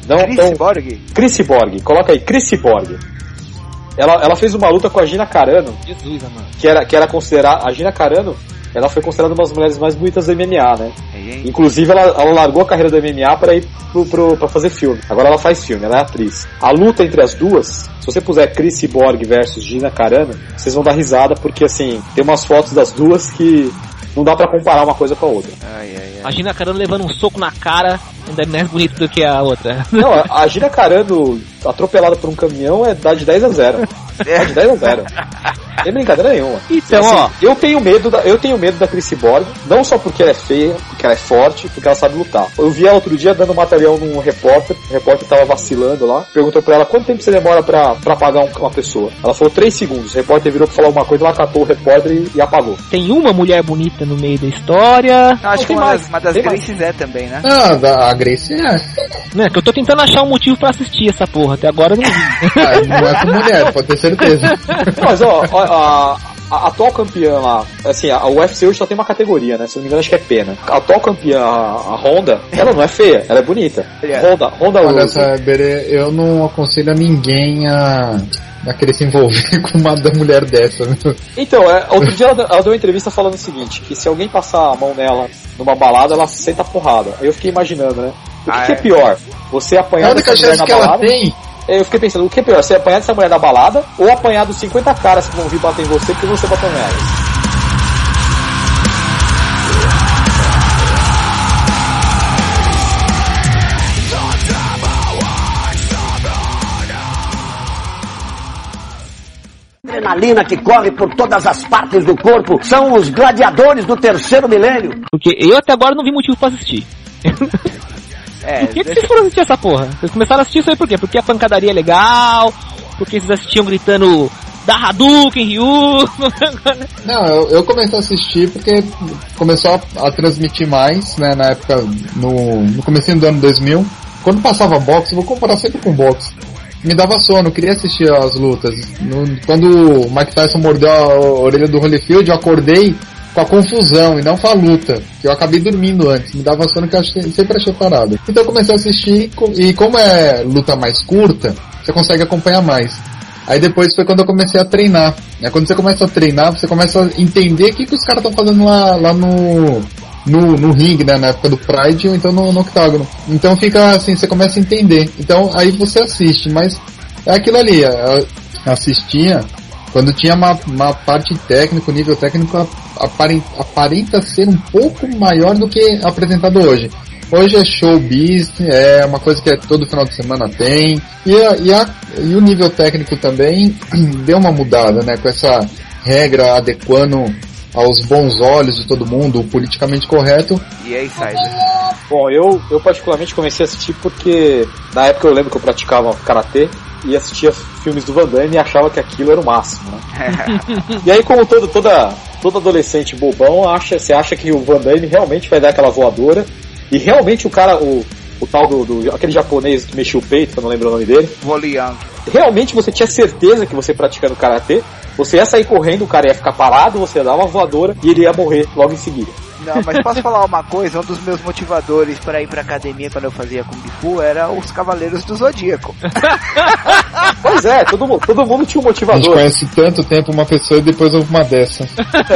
[SPEAKER 4] Não,
[SPEAKER 3] Chris Borg?
[SPEAKER 4] Chris Borg, coloca aí, Chris Borg. Ela fez uma luta com a Gina Carano.
[SPEAKER 2] Jesus, mano.
[SPEAKER 4] Que era considerada. A Gina Carano, ela foi considerada uma das mulheres mais bonitas do MMA, né? Inclusive, ela largou a carreira do MMA pra ir pra fazer filme. Agora ela faz filme, ela é atriz. A luta entre as duas, se você puser Chris Borg versus Gina Carano, vocês vão dar risada, porque assim, tem umas fotos das duas que não dá pra comparar uma coisa com a outra.
[SPEAKER 2] A Gina Carano levando um soco na cara ainda é mais bonito do que a outra.
[SPEAKER 4] Não, a Gina Carano atropelada por um caminhão dá de 10 a 0. Dá de 10 a 0. Tem brincadeira nenhuma.
[SPEAKER 2] Então,
[SPEAKER 4] assim,
[SPEAKER 2] ó.
[SPEAKER 4] Eu tenho medo da Chris Borg, não só porque ela é feia, porque ela é forte, porque ela sabe lutar. Eu vi ela outro dia dando material num repórter, o repórter tava vacilando lá, perguntou pra ela quanto tempo você demora pra apagar uma pessoa. Ela falou 3 segundos, o repórter virou pra falar uma coisa, ela catou o repórter e apagou.
[SPEAKER 2] Tem uma mulher bonita no meio da história.
[SPEAKER 3] Acho que uma das Gracies é também, né?
[SPEAKER 5] Ah, a Gracie é.
[SPEAKER 2] Né, que eu tô tentando achar um motivo pra assistir essa porra, até agora eu não vi.
[SPEAKER 5] Não é com mulher, pode ter certeza.
[SPEAKER 4] Mas ó, a atual campeã lá, assim, a UFC hoje só tem uma categoria, né? Se não me engano, acho que é pena. A atual campeã, a Honda, ela não é feia, ela é bonita. Honda
[SPEAKER 5] Olha,
[SPEAKER 4] Rose.
[SPEAKER 5] eu não aconselho a ninguém a querer se envolver com uma mulher dessa.
[SPEAKER 4] Então, outro dia ela deu uma entrevista falando o seguinte, que se alguém passar a mão nela numa balada, ela senta a porrada. Aí eu fiquei imaginando, né? O que é pior? Você apanhar dessa mulher na balada? Eu fiquei pensando, o que é pior? Você apanhar dessa mulher na balada ou apanhar dos 50 caras que vão vir bater em você porque você bateu nela?
[SPEAKER 6] Adrenalina que corre por todas as partes do corpo são os gladiadores do terceiro milênio.
[SPEAKER 2] Porque eu até agora não vi motivo pra assistir. Por que vocês foram assistir essa porra? Vocês começaram a assistir isso aí por quê? Porque a pancadaria é legal, porque vocês assistiam gritando da Hadouken, Ryu.
[SPEAKER 5] Não, eu comecei a assistir porque começou a transmitir mais, né, na época, no comecinho do ano 2000. Quando passava boxe, vou comparar sempre com boxe, me dava sono, eu queria assistir as lutas. Quando o Mike Tyson mordeu a orelha do Holyfield, eu acordei com a confusão e não com a luta, que eu acabei dormindo antes, me dava sono que eu sempre achei parado. Então eu comecei a assistir, e como é luta mais curta, você consegue acompanhar mais. Aí depois foi quando eu comecei a treinar. Quando você começa a treinar, você começa a entender o que os caras estão fazendo lá no ringue, né, na época do Pride, ou então no octágono. Então fica assim, você começa a entender. Então aí você assiste, mas é aquilo ali, assistia quando tinha uma parte técnica, o nível técnico aparenta ser um pouco maior do que apresentado hoje. Hoje é showbiz, é uma coisa que todo final de semana tem, e o nível técnico também deu uma mudada, né, com essa regra adequando aos bons olhos de todo mundo, o politicamente correto.
[SPEAKER 3] E aí, Cyber?
[SPEAKER 4] Bom, eu particularmente comecei a assistir porque na época eu lembro que eu praticava karatê e assistia filmes do Van Damme e achava que aquilo era o máximo, né? E aí, como todo adolescente bobão, você acha que o Van Damme realmente vai dar aquela voadora, e realmente o cara, o tal aquele japonês que mexia o peito, que eu não lembro o nome dele,
[SPEAKER 3] Voliang.
[SPEAKER 4] Realmente você tinha certeza que você praticando karatê, você ia sair correndo, o cara ia ficar parado, você ia dar uma voadora e ele ia morrer logo em seguida.
[SPEAKER 3] Não, mas posso falar uma coisa? Um dos meus motivadores para ir pra academia quando eu fazia Kung Fu era os Cavaleiros do Zodíaco.
[SPEAKER 4] Pois é, todo mundo tinha um motivador.
[SPEAKER 5] A gente conhece tanto tempo uma pessoa e depois houve uma dessa.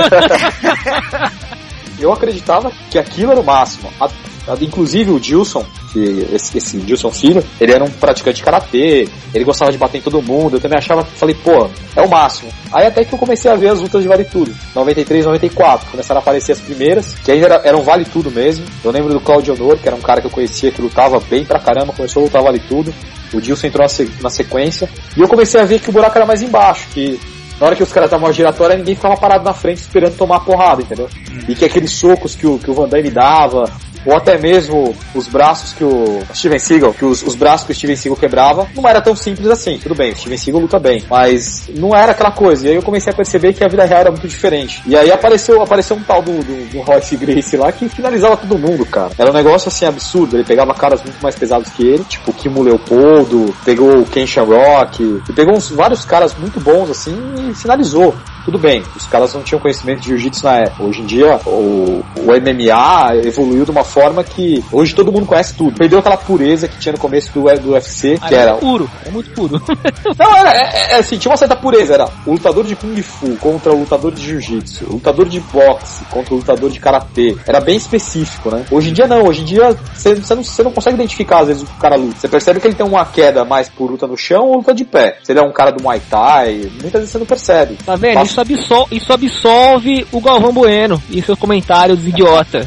[SPEAKER 4] Eu acreditava que aquilo era o máximo. Inclusive o Gilson, esse Gilson Filho, ele era um praticante de karatê, ele gostava de bater em todo mundo, eu também falei, pô, é o máximo. Aí até que eu comecei a ver as lutas de Vale Tudo, 93, 94, começaram a aparecer as primeiras, que ainda eram Vale Tudo mesmo. Eu lembro do Claudio Honor, que era um cara que eu conhecia, que lutava bem pra caramba, começou a lutar Vale Tudo, o Gilson entrou na sequência, e eu comecei a ver que o buraco era mais embaixo, que na hora que os caras davam uma giratória, ninguém ficava parado na frente esperando tomar a porrada, entendeu? E que aqueles socos que o Van Damme dava, ou até mesmo os braços que o Steven Seagal, os braços que o Steven Seagal quebrava, não era tão simples assim. Tudo bem, o Steven Seagal luta bem, mas não era aquela coisa. E aí eu comecei a perceber que a vida real era muito diferente. E aí apareceu um tal do Royce Gracie lá que finalizava todo mundo, cara. Era um negócio assim absurdo. Ele pegava caras muito mais pesados que ele, tipo o Kimo Leopoldo, pegou o Ken Shamrock, e pegou vários caras muito bons assim e finalizou. tudo bem, os caras não tinham conhecimento de jiu-jitsu na época. Hoje em dia, o MMA evoluiu de uma forma que hoje todo mundo conhece tudo. Perdeu aquela pureza que tinha no começo do UFC, que era...
[SPEAKER 2] É muito puro.
[SPEAKER 4] Não, era assim, tinha uma certa pureza. Era o lutador de Kung Fu contra o lutador de Jiu-Jitsu, o lutador de boxe contra o lutador de Karatê. Era bem específico, né? Hoje em dia não. Hoje em dia você não consegue identificar às vezes o cara luta. Você percebe que ele tem uma queda mais por luta no chão ou luta de pé. Se ele é um cara do Muay Thai, muitas vezes você não percebe.
[SPEAKER 2] Tá vendo? Isso absolve o Galvão Bueno e seus comentários idiotas.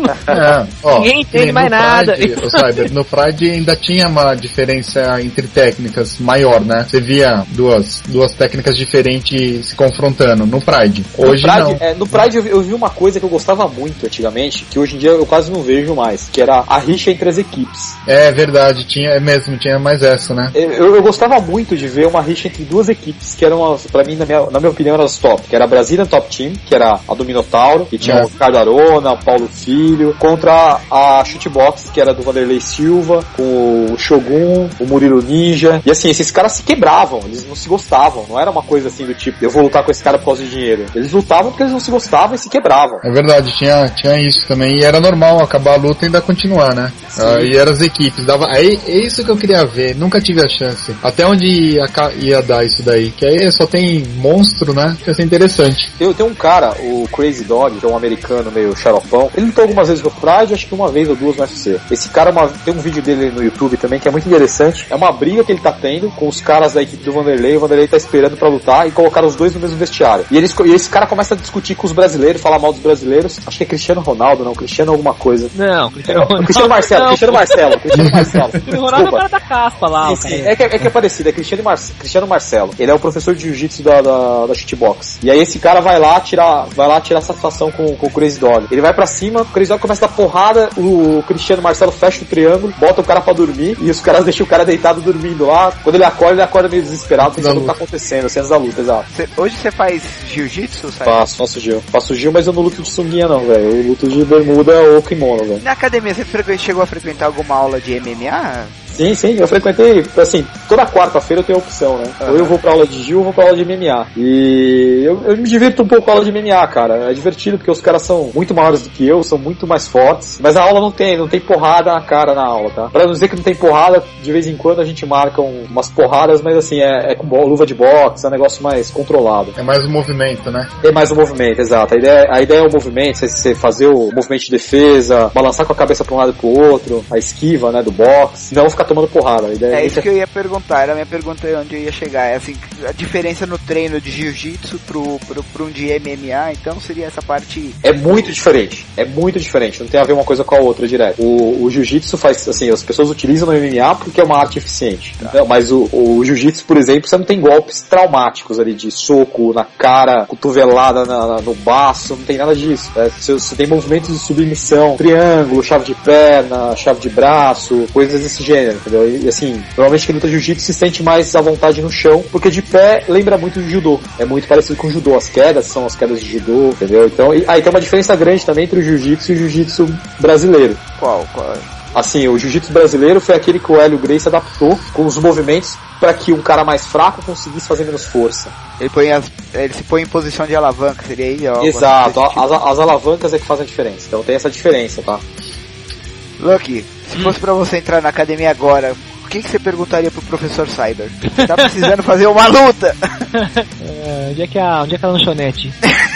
[SPEAKER 2] Ninguém entende mais nada.
[SPEAKER 5] No Pride ainda tinha uma diferença entre técnicas maior, né? Você via duas técnicas diferentes se confrontando no Pride. Hoje não.
[SPEAKER 4] No Pride eu vi uma coisa que eu gostava muito antigamente, que hoje em dia eu quase não vejo mais, que era a rixa entre as equipes.
[SPEAKER 5] É verdade, tinha mais essa, né?
[SPEAKER 4] Eu gostava muito de ver uma rixa entre duas equipes que eram, pra mim, na minha opinião, eram as top, que era a Brazilian Top Team, que era a do Minotauro, e tinha o Ricardo Arona, o Paulo Filho, contra a Shootbox, que era do Vanderlei Silva, com o Shogun, o Murilo Ninja, e assim, esses caras se quebravam, eles não se gostavam, não era uma coisa assim do tipo, eu vou lutar com esse cara por causa de dinheiro. Eles lutavam porque eles não se gostavam e se quebravam.
[SPEAKER 5] É verdade, tinha isso também, e era normal acabar a luta e ainda continuar, né? E eram as equipes, é isso que eu queria ver, nunca tive a chance. Até onde ia dar isso daí, que aí só tem monstro, né? Que ia ser interessante.
[SPEAKER 4] Tem um cara, o Crazy Dog, que é um americano meio xaropão, ele lutou algumas vezes no Pride, acho que uma vez ou duas no UFC. Esse cara, tem um vídeo dele no YouTube também que é muito interessante, é uma briga que ele tá tendo com os caras da equipe do Vanderlei, o Vanderlei tá esperando pra lutar e colocaram os dois no mesmo vestiário. E esse cara começa a discutir com os brasileiros, falar mal dos brasileiros, acho que é Cristiano Ronaldo, não, Cristiano alguma coisa.
[SPEAKER 2] Não,
[SPEAKER 4] Cristiano Marcelo. Cristiano Marcelo.
[SPEAKER 2] O Ronaldo é o cara da caspa lá.
[SPEAKER 4] Sim. É que é parecido, é Cristiano Marcelo. Ele é o professor de jiu-jitsu da Shootbox. E aí esse cara vai lá tirar satisfação com o Crazy Dog. Ele vai pra cima, o Crazy Dog começa a dar porrada, o Cristiano Marcelo fecha o triângulo, bota o cara pra dormir, e os caras deixam o cara deitado dormindo lá. Quando ele acorda meio desesperado, pensando o que tá acontecendo, cenas da luta, exato.
[SPEAKER 3] Hoje você faz jiu-jitsu, sabe?
[SPEAKER 4] Faço Gil, mas eu não luto de sunguinha não, velho. Eu luto de bermuda ou kimono, velho.
[SPEAKER 3] Na academia, você chegou a frequentar alguma aula de MMA?
[SPEAKER 4] Sim, eu frequentei, assim, toda quarta-feira eu tenho a opção, né? Ou eu vou pra aula de Gil ou vou pra aula de MMA. E eu me divirto um pouco com a aula de MMA, cara. É divertido porque os caras são muito maiores do que eu, são muito mais fortes. Mas a aula não tem porrada na cara na aula, tá? Pra não dizer que não tem porrada, de vez em quando a gente marca umas porradas, mas assim, é com luva de boxe, é um negócio mais controlado.
[SPEAKER 5] É mais o movimento, né?
[SPEAKER 4] É mais o movimento, exato. A ideia é o movimento, você fazer o movimento de defesa, balançar com a cabeça pra um lado e pro outro, a esquiva, né, do boxe. Não ficar tomando porrada. A ideia
[SPEAKER 3] é isso que eu ia perguntar, era a minha pergunta onde eu ia chegar. É assim, a diferença no treino de jiu-jitsu pro um de MMA, então seria essa parte...
[SPEAKER 4] É muito diferente, não tem a ver uma coisa com a outra direto. O jiu-jitsu faz, assim, as pessoas utilizam no MMA porque é uma arte eficiente, tá? Mas o jiu-jitsu, por exemplo, você não tem golpes traumáticos ali de soco na cara, cotovelada no baço, não tem nada disso, né? Você tem movimentos de submissão, triângulo, chave de perna, chave de braço, coisas desse gênero, entendeu? E assim, normalmente quem luta jiu-jitsu se sente mais à vontade no chão, porque de pé lembra muito de judô. É muito parecido com o judô. As quedas são as quedas de judô, entendeu? Então, aí tem uma diferença grande também entre o jiu-jitsu e o jiu-jitsu brasileiro.
[SPEAKER 3] Qual?
[SPEAKER 4] Assim, o jiu-jitsu brasileiro foi aquele que o Hélio Gracie adaptou com os movimentos para que um cara mais fraco conseguisse fazer menos força.
[SPEAKER 3] Ele se põe em posição de alavanca, seria aí?
[SPEAKER 4] Exato, as alavancas é que fazem a diferença. Então tem essa diferença, tá?
[SPEAKER 3] Lucky, se fosse pra você entrar na academia agora, o que você perguntaria pro professor Cyber? Tá precisando fazer uma luta?
[SPEAKER 2] Onde é que é a lanchonete?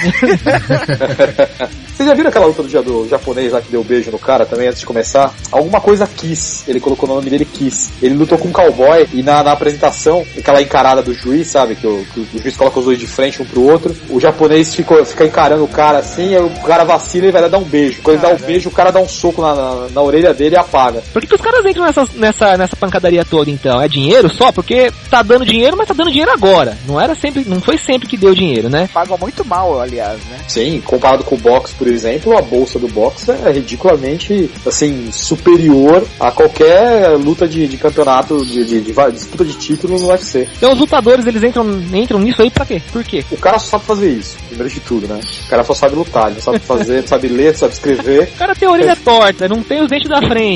[SPEAKER 4] Vocês já viram aquela luta do japonês lá que deu beijo no cara também antes de começar? Alguma coisa Kiss, ele colocou o nome dele Kiss. Ele lutou com um cowboy e na apresentação, aquela encarada do juiz, sabe? Que o juiz coloca os dois de frente um pro outro. O japonês fica encarando o cara assim, aí o cara vacila e vai lá dar um beijo. Quando ele dá um beijo, o cara dá um soco na orelha dele e apaga.
[SPEAKER 2] Por que os caras entram nessa pancadaria toda então? É dinheiro só? Porque tá dando dinheiro, mas tá dando dinheiro agora. Não foi sempre que deu dinheiro, né?
[SPEAKER 3] Pagam muito mal, aliás, né?
[SPEAKER 4] Sim, comparado com o boxe, por exemplo, a bolsa do boxe é ridiculamente, assim, superior a qualquer luta de campeonato, de disputa de título no UFC.
[SPEAKER 2] Então os lutadores, eles entram nisso aí pra quê? Por quê?
[SPEAKER 4] O cara só sabe fazer isso, primeiro de tudo, né? O cara só sabe lutar, ele não sabe fazer, não sabe ler, não sabe escrever.
[SPEAKER 2] O cara tem a orelha torta, não tem os dentes da frente.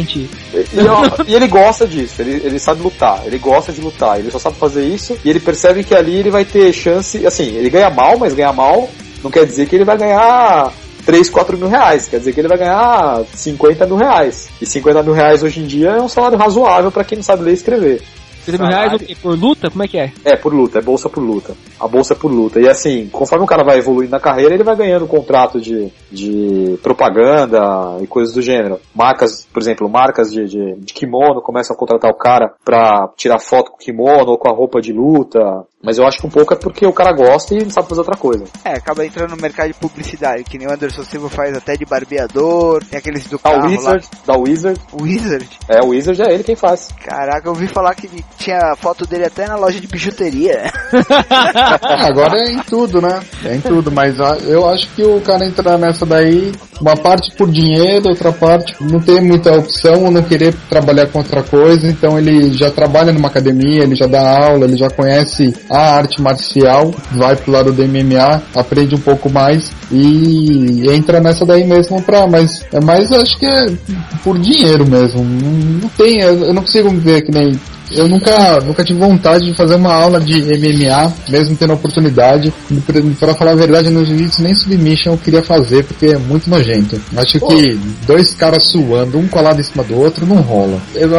[SPEAKER 4] E ele gosta disso, ele sabe lutar, ele gosta de lutar, ele só sabe fazer isso, e ele percebe que ali ele vai ter chance, assim, ele ganha mal, mas ganha mal não quer dizer que ele vai ganhar 3, 4 mil reais, quer dizer que ele vai ganhar 50 mil reais. E 50 mil reais hoje em dia é um salário razoável pra quem não sabe ler e escrever.
[SPEAKER 2] 50 mil reais o quê? Por luta? Como é que é?
[SPEAKER 4] É, por luta, é bolsa por luta. A bolsa é por luta. E assim, conforme o cara vai evoluindo na carreira, ele vai ganhando contrato de propaganda e coisas do gênero. Marcas, por exemplo, marcas de kimono começam a contratar o cara pra tirar foto com o kimono ou com a roupa de luta. Mas eu acho que um pouco é porque o cara gosta e não sabe fazer outra coisa.
[SPEAKER 3] É, acaba entrando no mercado de publicidade, que nem o Anderson Silva faz até de barbeador, tem aqueles do carro
[SPEAKER 4] Da Wizard.
[SPEAKER 3] Wizard?
[SPEAKER 4] É, o Wizard é ele quem faz.
[SPEAKER 3] Caraca, eu ouvi falar que tinha foto dele até na loja de bijuteria.
[SPEAKER 5] Agora é em tudo, né? É em tudo, mas eu acho que o cara entra nessa daí, uma parte por dinheiro, outra parte não tem muita opção ou não querer trabalhar com outra coisa, então ele já trabalha numa academia, ele já dá aula, ele já conhece a arte marcial, vai pro lado do MMA, aprende um pouco mais e entra nessa daí mesmo mas acho que é por dinheiro mesmo, não tem, eu não consigo ver que nem... Eu nunca tive vontade de fazer uma aula de MMA, mesmo tendo a oportunidade. Pra falar a verdade, no jiu-jitsu nem submission eu queria fazer, porque é muito nojento. Acho que 2 caras suando, um colado em cima do outro, não rola.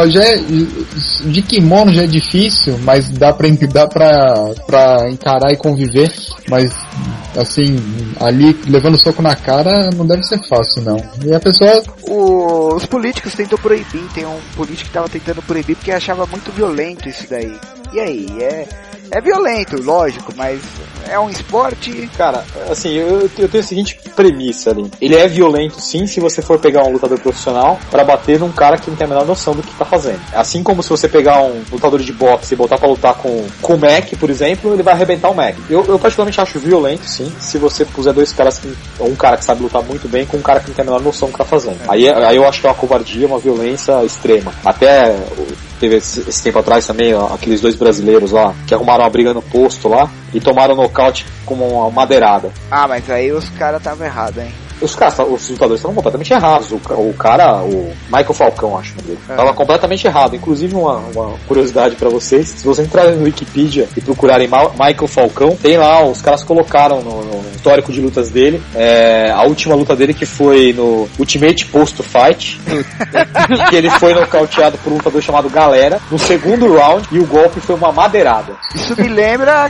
[SPEAKER 5] De kimono já é difícil, mas dá pra encarar e conviver, mas assim, ali levando soco na cara não deve ser fácil, não. E a pessoa...
[SPEAKER 3] Os políticos tentam proibir, tem um político que tava tentando proibir porque achava muito violento isso daí. E aí, é violento, lógico, mas é um esporte...
[SPEAKER 4] Cara, assim, eu tenho a seguinte premissa ali. Ele é violento sim, se você for pegar um lutador profissional pra bater num cara que não tem a menor noção do que tá fazendo. Assim como se você pegar um lutador de boxe e botar pra lutar com o Mac, por exemplo, ele vai arrebentar o Mac. Eu particularmente acho violento sim, se você puser 2 caras um cara que sabe lutar muito bem com um cara que não tem a menor noção do que tá fazendo. Aí eu acho que é uma covardia, uma violência extrema. Até... Teve esse tempo atrás também, ó, aqueles 2 brasileiros lá, que arrumaram uma briga no posto lá e tomaram nocaute com uma madeirada.
[SPEAKER 3] Ah, mas aí os caras estavam errados, hein?
[SPEAKER 4] Os lutadores estavam completamente errados. O Michael Falcão, acho que dele, estava completamente errado. Inclusive, uma curiosidade pra vocês, se vocês entrarem no Wikipedia e procurarem Michael Falcão, tem lá, os caras colocaram no histórico de lutas dele, a última luta dele que foi no Ultimate Post Fight, que ele foi nocauteado por um lutador chamado Galera, no segundo round, e o golpe foi uma madeirada.
[SPEAKER 3] Isso me lembra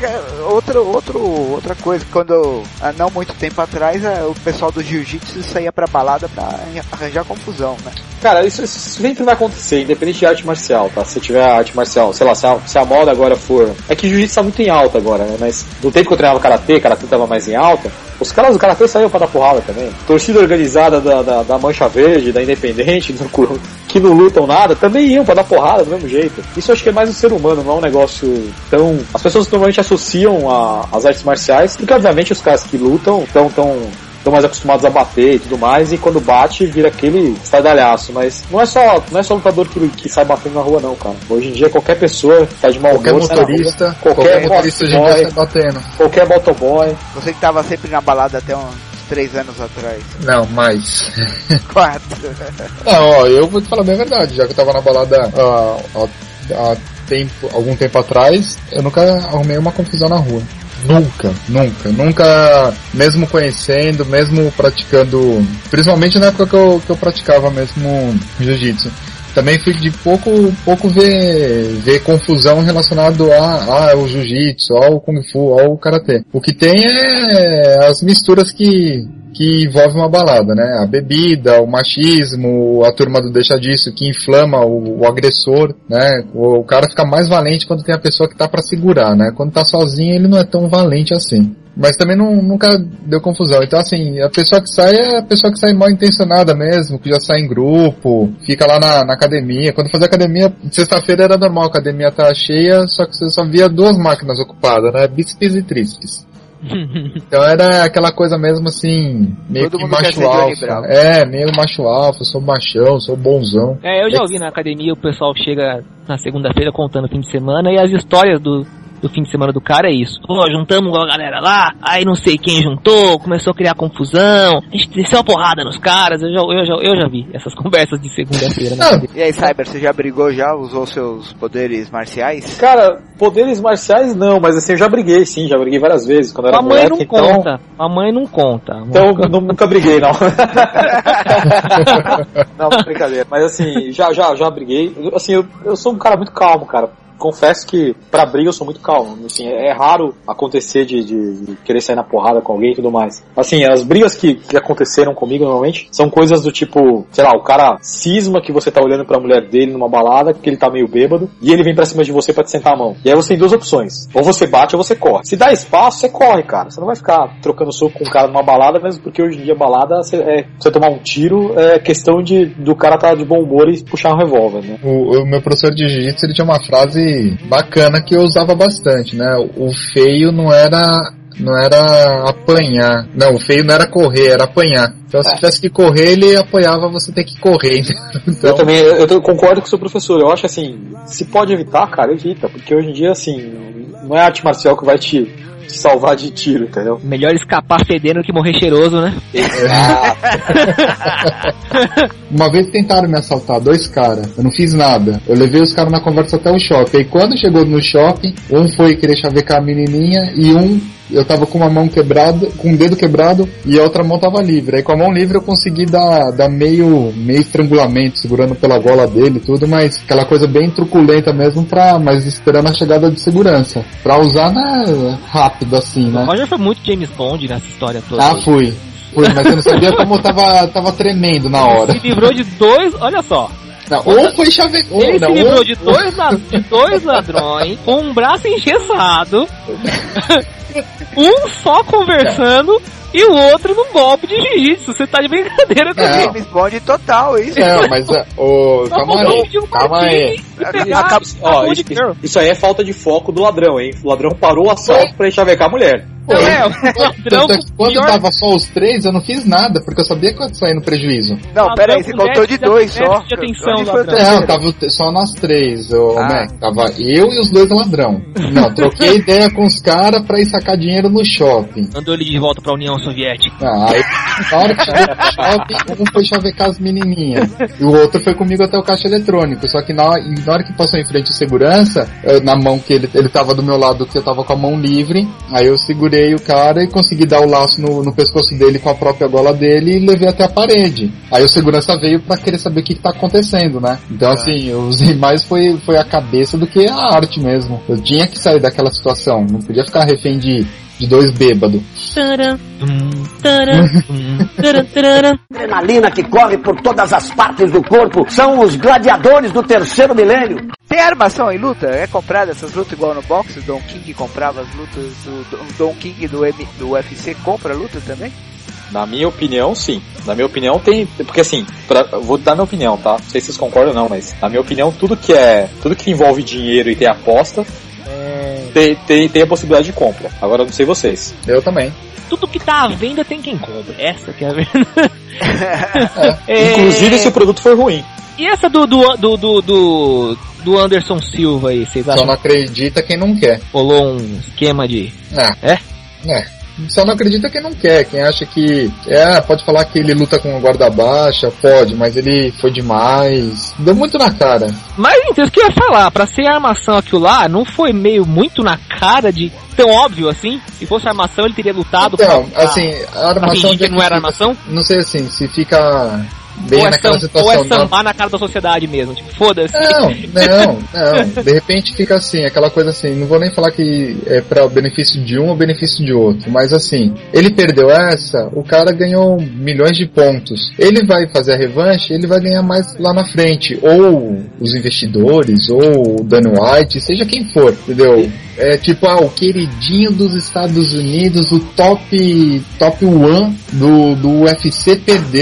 [SPEAKER 3] outra coisa, quando, não muito tempo atrás, o pessoal do jiu-jitsu saía pra balada pra arranjar confusão, né?
[SPEAKER 4] Cara, isso sempre vai acontecer, independente de arte marcial, tá? Se tiver arte marcial, sei lá, se a moda agora for... É que o jiu-jitsu tá muito em alta agora, né? Mas no tempo que eu treinava karatê tava mais em alta, os caras do karatê saíam pra dar porrada também. Torcida organizada da Mancha Verde, da Independente, que não lutam nada, também iam pra dar porrada do mesmo jeito. Isso eu acho que é mais um ser humano, não é um negócio tão... As pessoas normalmente associam as artes marciais, porque obviamente os caras que lutam estão mais acostumados a bater e tudo mais, e quando bate vira aquele estardalhaço, mas não é só lutador que sai batendo na rua não, cara. Hoje em dia qualquer pessoa tá de mau humor,
[SPEAKER 5] qualquer motorista hoje em dia sai batendo.
[SPEAKER 4] Qualquer motoboy.
[SPEAKER 3] Você que tava sempre na balada até uns 3 anos atrás.
[SPEAKER 5] Não, mais.
[SPEAKER 3] 4.
[SPEAKER 5] Não, eu vou te falar bem a verdade, já que eu tava na balada algum tempo atrás, eu nunca arrumei uma confusão na rua. Nunca, mesmo conhecendo, mesmo praticando, principalmente na época que eu praticava mesmo jiu-jitsu. Também fui de pouco ver confusão relacionado ao jiu-jitsu, ao kung fu, ao karatê. O que tem é as misturas que envolve uma balada, né? A bebida, o machismo, a turma do deixa disso que inflama o agressor, né? O cara fica mais valente quando tem a pessoa que tá pra segurar, né? Quando tá sozinho ele não é tão valente assim. Mas também nunca deu confusão. Então assim, a pessoa que sai é a pessoa que sai mal intencionada mesmo, que já sai em grupo, fica lá na academia. Quando fazia academia, sexta-feira era normal, a academia tá cheia, só que você só via 2 máquinas ocupadas, né? Bíceps e tríceps. Então era aquela coisa mesmo assim, meio todo que macho alfa. Meio macho alfa, sou machão, sou bonzão.
[SPEAKER 2] Eu já ouvi na academia o pessoal chega na segunda-feira contando o fim de semana e as histórias do fim de semana do cara é isso. Pô, juntamos a galera lá, aí não sei quem juntou, começou a criar confusão, a gente desceu a porrada nos caras, eu já vi essas conversas de segunda-feira. Né?
[SPEAKER 3] E aí, Cyber, você já brigou já? Usou seus poderes marciais?
[SPEAKER 4] Cara, poderes marciais não, mas assim, eu já briguei várias vezes, quando eu era moleque, então...
[SPEAKER 2] A mãe não conta.
[SPEAKER 4] Então, nunca briguei, não. Não, brincadeira. Mas assim, já briguei. Assim, eu sou um cara muito calmo, cara. Confesso que pra briga eu sou muito calmo. Assim, é raro acontecer de querer sair na porrada com alguém e tudo mais. Assim, as brigas que aconteceram comigo normalmente são coisas do tipo, sei lá, o cara cisma que você tá olhando pra mulher dele numa balada porque ele tá meio bêbado e ele vem pra cima de você pra te sentar a mão. E aí você tem duas opções. Ou você bate ou você corre. Se dá espaço, você corre, cara. Você não vai ficar trocando soco com um cara numa balada, mesmo porque hoje em dia balada, você tomar um tiro é questão do cara tá de bom humor e puxar um revólver, né?
[SPEAKER 5] O meu professor de jiu-jitsu, ele tinha uma frase bacana que eu usava bastante, né? O feio não era apanhar. Não, o feio não era correr, era apanhar. Então se tivesse que correr, ele apoiava você ter que correr. Então...
[SPEAKER 4] Eu concordo com o seu professor. Eu acho assim, se pode evitar, cara, evita. Porque hoje em dia, assim, não é arte marcial que vai te salvar de tiro, entendeu?
[SPEAKER 2] Melhor escapar fedendo que morrer cheiroso, né?
[SPEAKER 5] Uma vez tentaram me assaltar, 2 caras. Eu não fiz nada. Eu levei os caras na conversa até o shopping. E quando chegou no shopping, um foi querer chavecar a menininha e eu tava com uma mão quebrada, com um dedo quebrado, e a outra mão tava livre. Aí com a mão livre eu consegui dar meio estrangulamento, segurando pela gola dele e tudo, mas aquela coisa bem truculenta mesmo, mas esperando a chegada de segurança. Pra usar rápido assim, né?
[SPEAKER 2] O Roger foi muito James Bond nessa história toda.
[SPEAKER 5] Ah, fui, mas eu não sabia como eu tava tremendo na hora.
[SPEAKER 2] Ele se livrou de 2, olha só.
[SPEAKER 5] Não, ou foi chavecou.
[SPEAKER 2] Ele se livrou de dois ladrões com um braço engessado, um só conversando e o outro num golpe de jiu-jitsu. Você tá de brincadeira com
[SPEAKER 3] ele. James Bond total, isso.
[SPEAKER 5] Não, mas calma aí.
[SPEAKER 4] Isso aí é falta de foco do ladrão, hein? O ladrão parou o assalto pra enxavecar a mulher.
[SPEAKER 5] Quando tava só os 3, eu não fiz nada, porque eu sabia que eu ia sair no prejuízo.
[SPEAKER 3] Não, pera aí, você contou de 2 só.
[SPEAKER 2] De atenção,
[SPEAKER 5] não, tava só nós 3, Mac. Tava eu e os 2 ladrão. Não, troquei ideia com os caras pra ir sacar dinheiro no shopping.
[SPEAKER 2] Mandou ele de volta pra União Soviética.
[SPEAKER 5] Aí, na hora que chegou no shopping, um foi chavecar as menininhas. E o outro foi comigo até o caixa eletrônico. Só que na hora que passou em frente de segurança, na mão que ele tava do meu lado, que eu tava com a mão livre, aí eu segurei o cara e consegui dar o laço no pescoço dele com a própria gola dele e levei até a parede. Aí o segurança veio pra querer saber o que tá acontecendo, né? Então assim, eu usei mais foi a cabeça do que a arte mesmo. Eu tinha que sair daquela situação, não podia ficar refém de 2 bêbados.
[SPEAKER 6] Adrenalina que corre por todas as partes do corpo. São os gladiadores do 3º milênio.
[SPEAKER 3] Tem armação em luta? É comprada essas lutas igual no boxe? O Don King comprava as lutas do Don King do UFC compra luta também?
[SPEAKER 4] Na minha opinião, sim. Na minha opinião tem... Porque assim, vou dar minha opinião, tá? Não sei se vocês concordam ou não, mas na minha opinião, tudo que envolve dinheiro e tem aposta, tem a possibilidade de compra. Agora eu não sei vocês.
[SPEAKER 5] Eu também.
[SPEAKER 2] Tudo que tá à venda tem quem compra. Essa que é a verdade.
[SPEAKER 4] Inclusive se o produto for ruim.
[SPEAKER 2] E essa do Anderson Silva aí, vocês acham?
[SPEAKER 5] Só não acredita quem não quer.
[SPEAKER 2] Rolou um esquema de...
[SPEAKER 5] Só não acredita quem não quer. Quem acha que... pode falar que ele luta com a guarda baixa, pode, mas ele foi demais. Deu muito na cara.
[SPEAKER 2] Mas então, isso que eu ia falar, pra ser armação aquilo lá, não foi meio muito na cara de... Tão óbvio assim? Se fosse armação, ele teria lutado
[SPEAKER 5] assim, a armação...
[SPEAKER 2] que não era armação?
[SPEAKER 5] Não sei assim, se fica... bem naquela situação.
[SPEAKER 2] Ou é sambar na cara da sociedade mesmo, tipo, foda-se.
[SPEAKER 5] Não. De repente fica assim, aquela coisa assim, não vou nem falar que é para o benefício de um ou benefício de outro, mas assim, ele perdeu essa, o cara ganhou milhões de pontos. Ele vai fazer a revanche, ele vai ganhar mais lá na frente, ou os investidores, ou o Dana White, seja quem for, entendeu? É tipo, o queridinho dos Estados Unidos, o top one do UFC perdeu.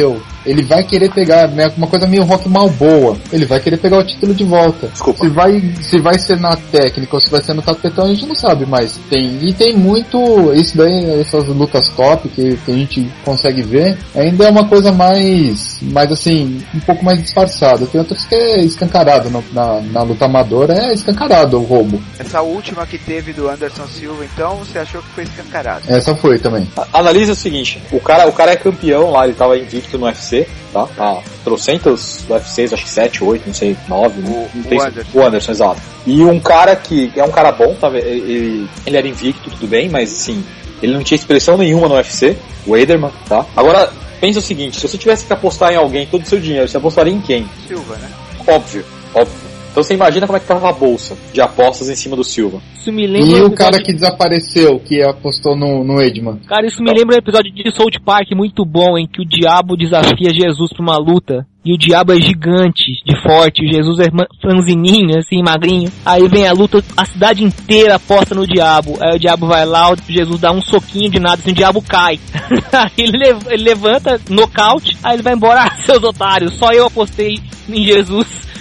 [SPEAKER 5] ele vai querer pegar, né, uma coisa meio Rock Balboa, ele vai querer pegar o título de volta.
[SPEAKER 4] Desculpa.
[SPEAKER 5] Se vai ser na técnica ou se vai ser no tapetão, a gente não sabe, mas tem muito, isso daí, essas lutas top que a gente consegue ver, ainda é uma coisa mais assim, um pouco mais disfarçada. Tem outros que é escancarado na luta amadora, é escancarado o roubo.
[SPEAKER 3] Essa última que teve do Anderson Silva, então, você achou que foi escancarado?
[SPEAKER 5] Essa foi também.
[SPEAKER 4] Analisa o seguinte, o cara é campeão lá, ele tava invicto no UFC, tá? Trocentos UFCs, acho que 7, 8, não sei, 9, o Anderson, exato. E um cara que é um cara bom, tá? Ele era invicto, tudo bem, mas assim, ele não tinha expressão nenhuma no UFC, o Ederman, tá? Agora, pensa o seguinte, se você tivesse que apostar em alguém todo o seu dinheiro, você apostaria em quem?
[SPEAKER 3] Silva, né?
[SPEAKER 4] Óbvio. Então você imagina como é que tava a bolsa de apostas em cima do Silva.
[SPEAKER 2] Isso me lembra
[SPEAKER 5] e o cara que desapareceu, que apostou no Edman.
[SPEAKER 2] Cara, isso me lembra um episódio de South Park muito bom, em que o diabo desafia Jesus pra uma luta. E o diabo é gigante, de forte, o Jesus é franzininho, assim, magrinho. Aí vem a luta, a cidade inteira aposta no diabo. Aí o diabo vai lá, o Jesus dá um soquinho de nada, assim, o diabo cai. Aí ele levanta, nocaute, aí ele vai embora, seus otários, só eu apostei em Jesus.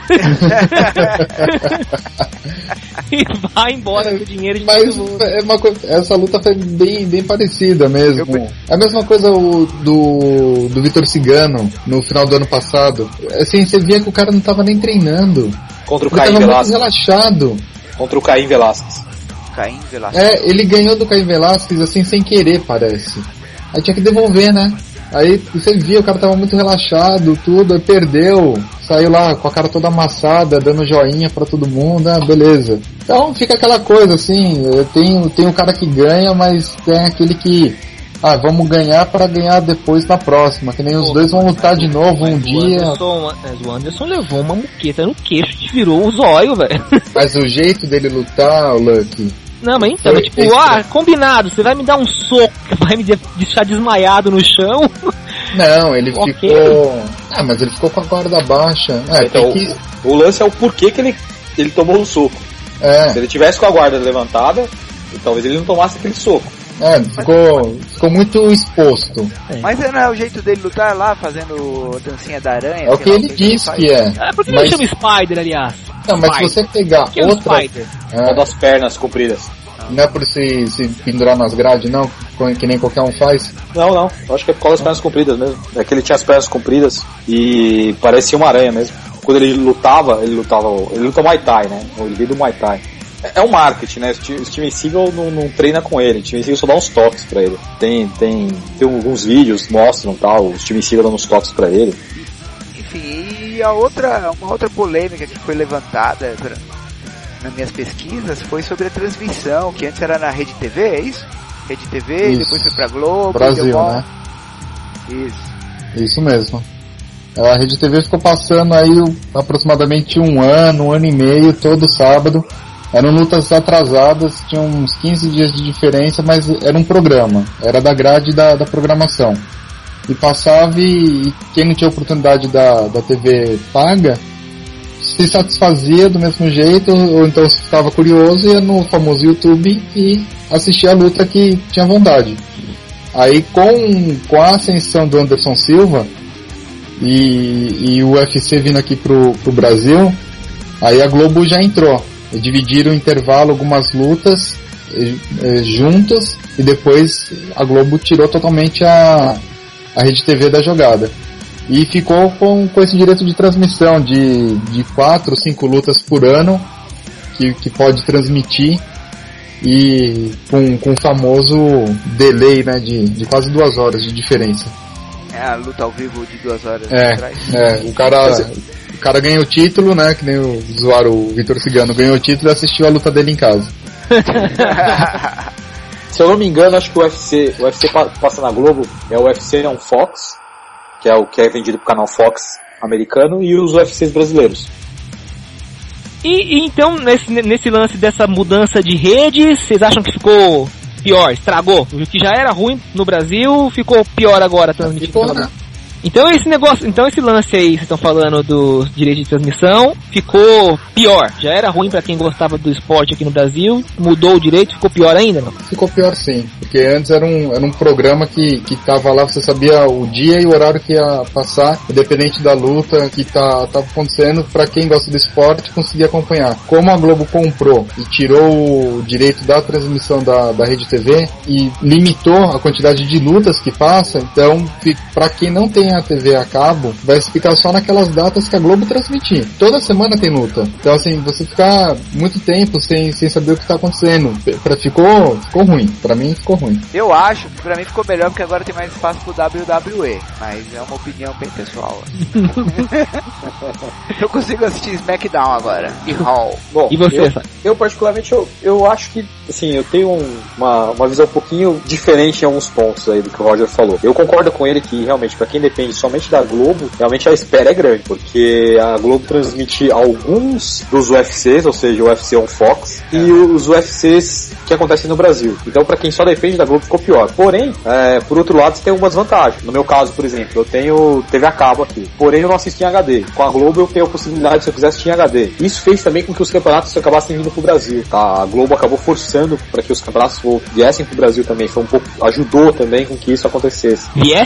[SPEAKER 2] E vai embora com o dinheiro de
[SPEAKER 5] mas essa luta foi bem parecida mesmo. A mesma coisa do Vitor Cigano no final do ano passado. Assim, você via que o cara não tava nem treinando.
[SPEAKER 4] Contra o Caim Velasquez.
[SPEAKER 5] Relaxado.
[SPEAKER 4] Contra o Caim Velasquez.
[SPEAKER 5] Ele ganhou do Caim Velasquez assim sem querer, parece. Aí tinha que devolver, né? Aí você via, o cara tava muito relaxado, tudo, aí perdeu, saiu lá com a cara toda amassada, dando joinha pra todo mundo, beleza. Então fica aquela coisa assim, tem o cara que ganha, mas tem aquele que, vamos ganhar para ganhar depois na próxima, que nem os dois vão lutar de novo um dia.
[SPEAKER 2] O Anderson levou uma muqueta no queixo, tirou o zóio, velho.
[SPEAKER 5] Mas o jeito dele lutar, o Lucky...
[SPEAKER 2] Não, mas então, combinado, você vai me dar um soco que vai me deixar desmaiado no chão?
[SPEAKER 5] Não, ele ficou... mas ele ficou com a guarda baixa.
[SPEAKER 4] Então, o lance é o porquê que ele tomou o soco. Se ele tivesse com a guarda levantada, talvez ele não tomasse aquele soco.
[SPEAKER 5] Ficou muito exposto.
[SPEAKER 3] Mas não é o jeito dele lutar lá, fazendo dancinha da aranha?
[SPEAKER 5] É o que ele diz que é.
[SPEAKER 2] Por que ele chama Spider, aliás?
[SPEAKER 5] Não, mas se você pegar outra...
[SPEAKER 4] É das pernas compridas.
[SPEAKER 5] Não é por se pendurar nas grades, não? Que nem qualquer um faz?
[SPEAKER 4] Não. Eu acho que é por causa das pernas compridas mesmo. É que ele tinha as pernas compridas e parecia uma aranha mesmo. Quando ele luta Muay Thai, né? Ele veio do Muay Thai. É um marketing, né? O Steven Seagal não treina com ele. O Steven Seagal só dá uns toques pra ele. Tem alguns vídeos que mostram tal, o Steven Seagal dando uns toques pra ele.
[SPEAKER 3] Enfim, e uma outra polêmica que foi levantada nas minhas pesquisas foi sobre a transmissão, que antes era na Rede TV, é isso? Rede TV, isso. E depois foi pra Globo.
[SPEAKER 5] Brasil, né? Isso mesmo. A Rede TV ficou passando aí aproximadamente um ano e meio, todo sábado. Eram lutas atrasadas, tinham uns 15 dias de diferença, mas era um programa, era da grade da programação. E passava e quem não tinha oportunidade da TV paga, se satisfazia do mesmo jeito, ou então se estava curioso, ia no famoso YouTube e assistia a luta que tinha vontade. Aí com a ascensão do Anderson Silva e o UFC vindo aqui pro Brasil, aí a Globo já entrou. Dividiram o intervalo, algumas lutas juntas, e depois a Globo tirou totalmente a Rede TV da jogada. E ficou com esse direito de transmissão de 4 ou 5 lutas por ano que pode transmitir, e com o famoso delay, né, de quase 2 horas de diferença.
[SPEAKER 3] É a luta ao vivo de 2 horas
[SPEAKER 5] atrás. O cara ganhou o título, né, que nem o usuário Vitor Cigano ganhou o título e assistiu a luta dele em casa.
[SPEAKER 4] Se eu não me engano, acho que o UFC passa na Globo, é o UFC on Fox, que é o que é vendido pro canal Fox americano, e os UFCs brasileiros.
[SPEAKER 2] E então, nesse lance dessa mudança de rede, vocês acham que ficou pior, estragou? O que já era ruim no Brasil, ficou pior agora transmitido?
[SPEAKER 5] Ficou, né?
[SPEAKER 2] Então esse lance aí, vocês estão falando do direito de transmissão, ficou pior. Já era ruim pra quem gostava do esporte aqui no Brasil, mudou o direito, ficou pior ainda, não?
[SPEAKER 5] Ficou pior sim, porque antes era um programa que tava lá, você sabia o dia e o horário que ia passar, independente da luta que tava acontecendo, pra quem gosta do esporte conseguir acompanhar. Como a Globo comprou e tirou o direito da transmissão da Rede TV e limitou a quantidade de lutas que passa, então pra quem não tem a TV a cabo, vai ficar só naquelas datas que a Globo transmitir. Toda semana tem luta. Então assim, você ficar muito tempo sem saber o que tá acontecendo. Ficou ruim. Pra mim ficou ruim.
[SPEAKER 3] Eu acho que pra mim ficou melhor porque agora tem mais espaço pro WWE. Mas é uma opinião bem pessoal. Eu consigo assistir SmackDown agora. E Raw.
[SPEAKER 4] Bom,
[SPEAKER 2] e você,
[SPEAKER 4] eu particularmente, eu acho que, assim, eu tenho uma visão um pouquinho diferente em alguns pontos aí do que o Roger falou. Eu concordo com ele que realmente, pra quem depende somente da Globo, realmente a espera é grande, porque a Globo transmite alguns dos UFCs, ou seja, o UFC on Fox, e os UFCs que acontecem no Brasil. Então, pra quem só depende da Globo, ficou pior. Porém, por outro lado, você tem algumas vantagens. No meu caso, por exemplo, eu tenho TV a cabo aqui, porém eu não assisto em HD. Com a Globo eu tenho a possibilidade, se eu quiser assistir em HD. Isso fez também com que os campeonatos acabassem vindo pro Brasil, tá? A Globo acabou forçando para que os campeonatos viessem pro Brasil também. Foi um pouco, ajudou também com que isso acontecesse.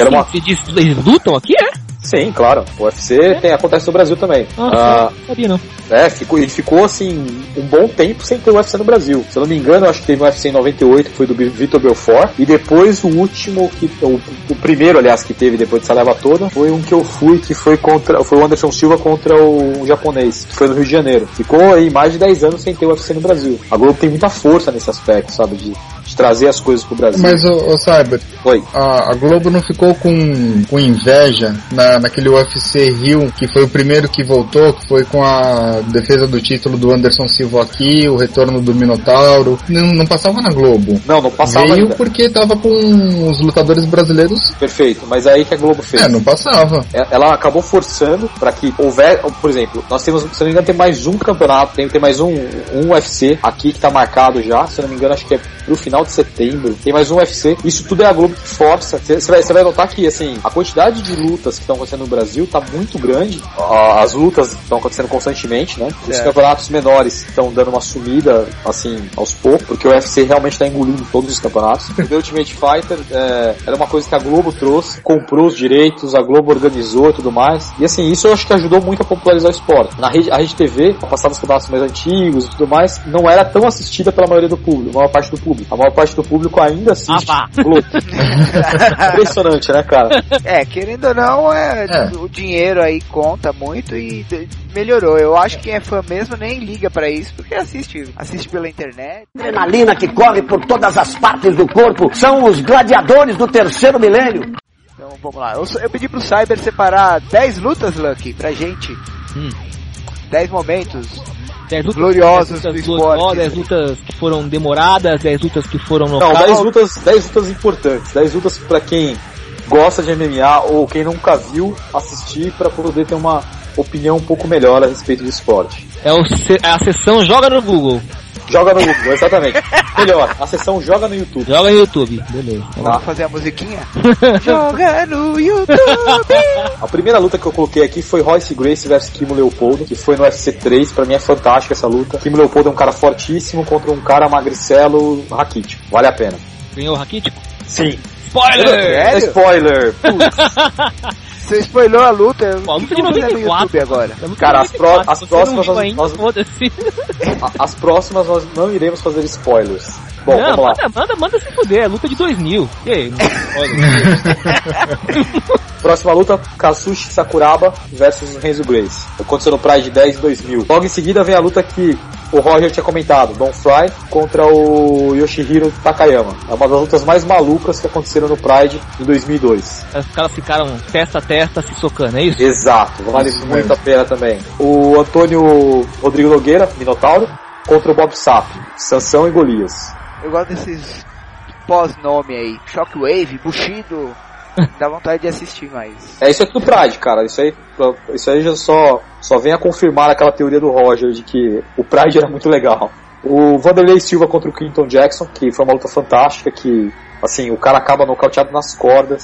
[SPEAKER 2] Eles lutam aqui, é?
[SPEAKER 4] Sim, claro. O UFC acontece no Brasil também.
[SPEAKER 2] Não sabia não.
[SPEAKER 4] Ele ficou assim um bom tempo sem ter o UFC no Brasil. Se eu não me engano, eu acho que teve o UFC em 98, que foi do Vitor Belfort, e depois o último, o primeiro, aliás, que teve depois dessa leva toda, foi um que eu fui, que foi o Anderson Silva contra o japonês, que foi no Rio de Janeiro. Ficou aí mais de 10 anos sem ter o UFC no Brasil. A Globo tem muita força nesse aspecto, sabe, de trazer as coisas pro Brasil.
[SPEAKER 5] Mas, ô Cyber,
[SPEAKER 4] oi.
[SPEAKER 5] A Globo não ficou com inveja naquele UFC Rio, que foi o primeiro que voltou, que foi com a defesa do título do Anderson Silva aqui, o retorno do Minotauro. Não passava na Globo.
[SPEAKER 4] Não passava.
[SPEAKER 5] Veio
[SPEAKER 4] ainda.
[SPEAKER 5] Porque tava com os lutadores brasileiros.
[SPEAKER 4] Perfeito, mas aí que a Globo fez.
[SPEAKER 5] Não passava.
[SPEAKER 4] Ela acabou forçando para que houver, por exemplo, nós temos, se não me engano, tem mais um campeonato, tem mais um UFC aqui que tá marcado já, se não me engano, acho que é pro final de setembro, tem mais um UFC. Isso tudo é a Globo que força. Você vai notar que, assim, a quantidade de lutas que estão acontecendo no Brasil tá muito grande. As lutas estão acontecendo constantemente, né? Os campeonatos menores estão dando uma sumida, assim, aos poucos, porque o UFC realmente tá engolindo todos os campeonatos. O The Ultimate Fighter era uma coisa que a Globo trouxe, comprou os direitos, a Globo organizou e tudo mais. E, assim, isso eu acho que ajudou muito a popularizar o esporte. A Rede TV, a passar dos campeonatos mais antigos e tudo mais, não era tão assistida pela maioria do público, a maior parte do público. A maior parte do público ainda assiste Globo. Impressionante, né, cara?
[SPEAKER 3] Querendo ou não, o dinheiro aí conta muito e melhorou. Eu acho que quem é fã mesmo nem liga pra isso, porque assiste pela internet.
[SPEAKER 6] Adrenalina que corre por todas as partes do corpo são os gladiadores do terceiro milênio.
[SPEAKER 3] Então vamos lá. Eu pedi pro Cyber separar 10 lutas, Lucky, pra gente. 10 momentos.
[SPEAKER 2] 10 lutas
[SPEAKER 3] gloriosas do esporte.
[SPEAKER 2] 10 lutas que foram demoradas, 10 lutas que foram no
[SPEAKER 4] Não, 10 lutas importantes. 10 lutas pra quem gosta de MMA ou quem nunca viu assistir pra poder ter uma opinião um pouco melhor a respeito do esporte.
[SPEAKER 2] É a sessão Joga no Google.
[SPEAKER 4] Joga no Google, exatamente. Melhor, a sessão Joga no YouTube.
[SPEAKER 2] Joga no YouTube, beleza.
[SPEAKER 3] Vamos fazer a musiquinha? Joga no YouTube!
[SPEAKER 4] A primeira luta que eu coloquei aqui foi Royce Gracie vs Kimo Leopoldo, que foi no UFC 3. Pra mim é fantástica essa luta. Kimo Leopoldo é um cara fortíssimo contra um cara magricelo raquítico. Vale a pena.
[SPEAKER 2] Ganhou o raquítico?
[SPEAKER 4] Sim.
[SPEAKER 2] Spoiler!
[SPEAKER 4] Spoiler! Putz.
[SPEAKER 3] Você spoilou a luta.
[SPEAKER 2] A luta de 94
[SPEAKER 4] agora. Cara, as próximas nós não iremos fazer spoilers. Bom,
[SPEAKER 2] não,
[SPEAKER 4] vamos lá.
[SPEAKER 2] Manda se fuder, é luta de 2000. E aí, não
[SPEAKER 4] Próxima luta, Kazushi Sakuraba versus Renzo Gracie. Aconteceu no Pride 10 2000. Logo em seguida vem a luta que o Roger tinha comentado, Don Fry contra o Yoshihiro Takayama. É uma das lutas mais malucas que aconteceram no Pride em 2002.
[SPEAKER 2] Os caras ficaram testa a testa se socando, é isso?
[SPEAKER 4] Exato, vale muito a pena também. O Antônio Rodrigo Nogueira, Minotauro, contra o Bob Sapp, Sansão e Golias.
[SPEAKER 3] Eu gosto desses pós-nome aí, Shockwave, Bushido, dá vontade de assistir mais.
[SPEAKER 4] Isso é tudo Pride, cara, isso aí já só vem a confirmar aquela teoria do Roger de que o Pride era muito legal. O Vanderlei Silva contra o Clinton Jackson, que foi uma luta fantástica, que, assim, o cara acaba nocauteado nas cordas.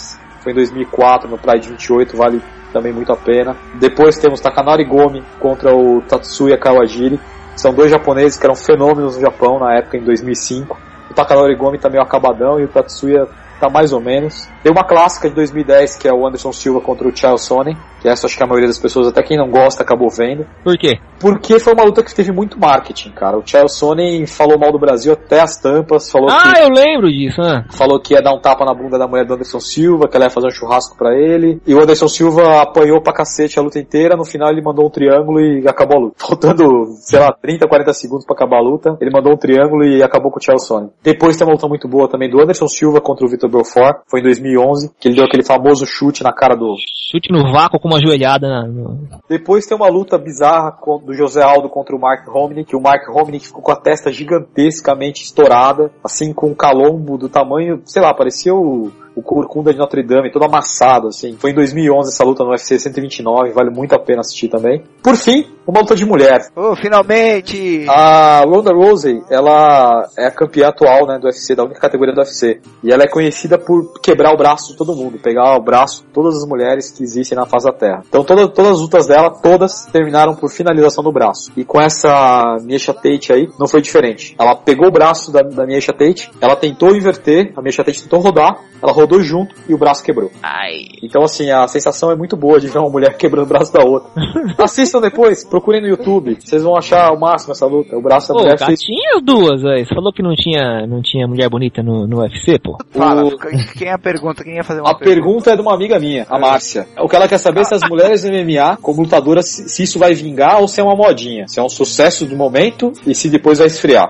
[SPEAKER 4] foi em 2004 no Pride 28, vale também muito a pena. Depois temos Takanori Gomi contra o Tatsuya Kawajiri, são dois japoneses que eram fenômenos no Japão na época, em 2005. O Takanori Gomi tá meio acabadão e o Tatsuya tá mais ou menos. Tem uma clássica de 2010 que é o Anderson Silva contra o Chael Sonnen, que essa acho que a maioria das pessoas, até quem não gosta, acabou vendo.
[SPEAKER 2] Por quê?
[SPEAKER 4] Porque foi uma luta que teve muito marketing, cara. O Chael Sonnen falou mal do Brasil até as tampas, falou
[SPEAKER 2] eu lembro disso, né?
[SPEAKER 4] Falou que ia dar um tapa na bunda da mulher do Anderson Silva, que ela ia fazer um churrasco pra ele. E o Anderson Silva apanhou pra cacete a luta inteira. No final ele mandou um triângulo e acabou a luta. Faltando, 30, 40 segundos pra acabar a luta, ele mandou um triângulo e acabou com o Chael Sonnen. Depois tem uma luta muito boa também do Anderson Silva contra o Vitor Belfort. Foi em 2011, que ele deu aquele famoso chute na cara do...
[SPEAKER 2] Chute no vácuo com uma joelhada
[SPEAKER 4] Depois tem uma luta bizarra do José Aldo contra o Mark Hominick, que o Mark Hominick ficou com a testa gigantescamente estourada, assim, com um calombo do tamanho, sei lá, parecia o Corcunda de Notre Dame, todo amassado, assim. Foi em 2011 essa luta no UFC 129, vale muito a pena assistir também. Por fim, uma luta de mulher.
[SPEAKER 3] Finalmente!
[SPEAKER 4] A Ronda Rousey, ela é a campeã atual, né, do UFC, da única categoria do UFC. E ela é conhecida por quebrar o braço de todo mundo, pegar o braço de todas as mulheres que existem na face da Terra. Então todas as lutas dela, todas terminaram por finalização do braço. E com essa Miesha Tate aí, não foi diferente. Ela pegou o braço da Miesha Tate, ela tentou inverter, a Miesha Tate tentou rodar, ela rodou junto e o braço quebrou. Então assim, a sensação é muito boa de ver uma mulher quebrando o braço da outra. Assistam depois, procurem no YouTube, vocês vão achar o máximo essa luta. O braço da mulher fez...
[SPEAKER 2] Tinha duas, véio. Você falou que não tinha mulher bonita no UFC, pô?
[SPEAKER 3] Fala, quem é a pergunta? Quem ia fazer uma
[SPEAKER 4] pergunta? A pergunta é de uma amiga minha, a Márcia. O que ela quer saber é se as mulheres do MMA, como lutadoras, se isso vai vingar ou se é uma modinha. Se é um sucesso do momento e se depois vai esfriar.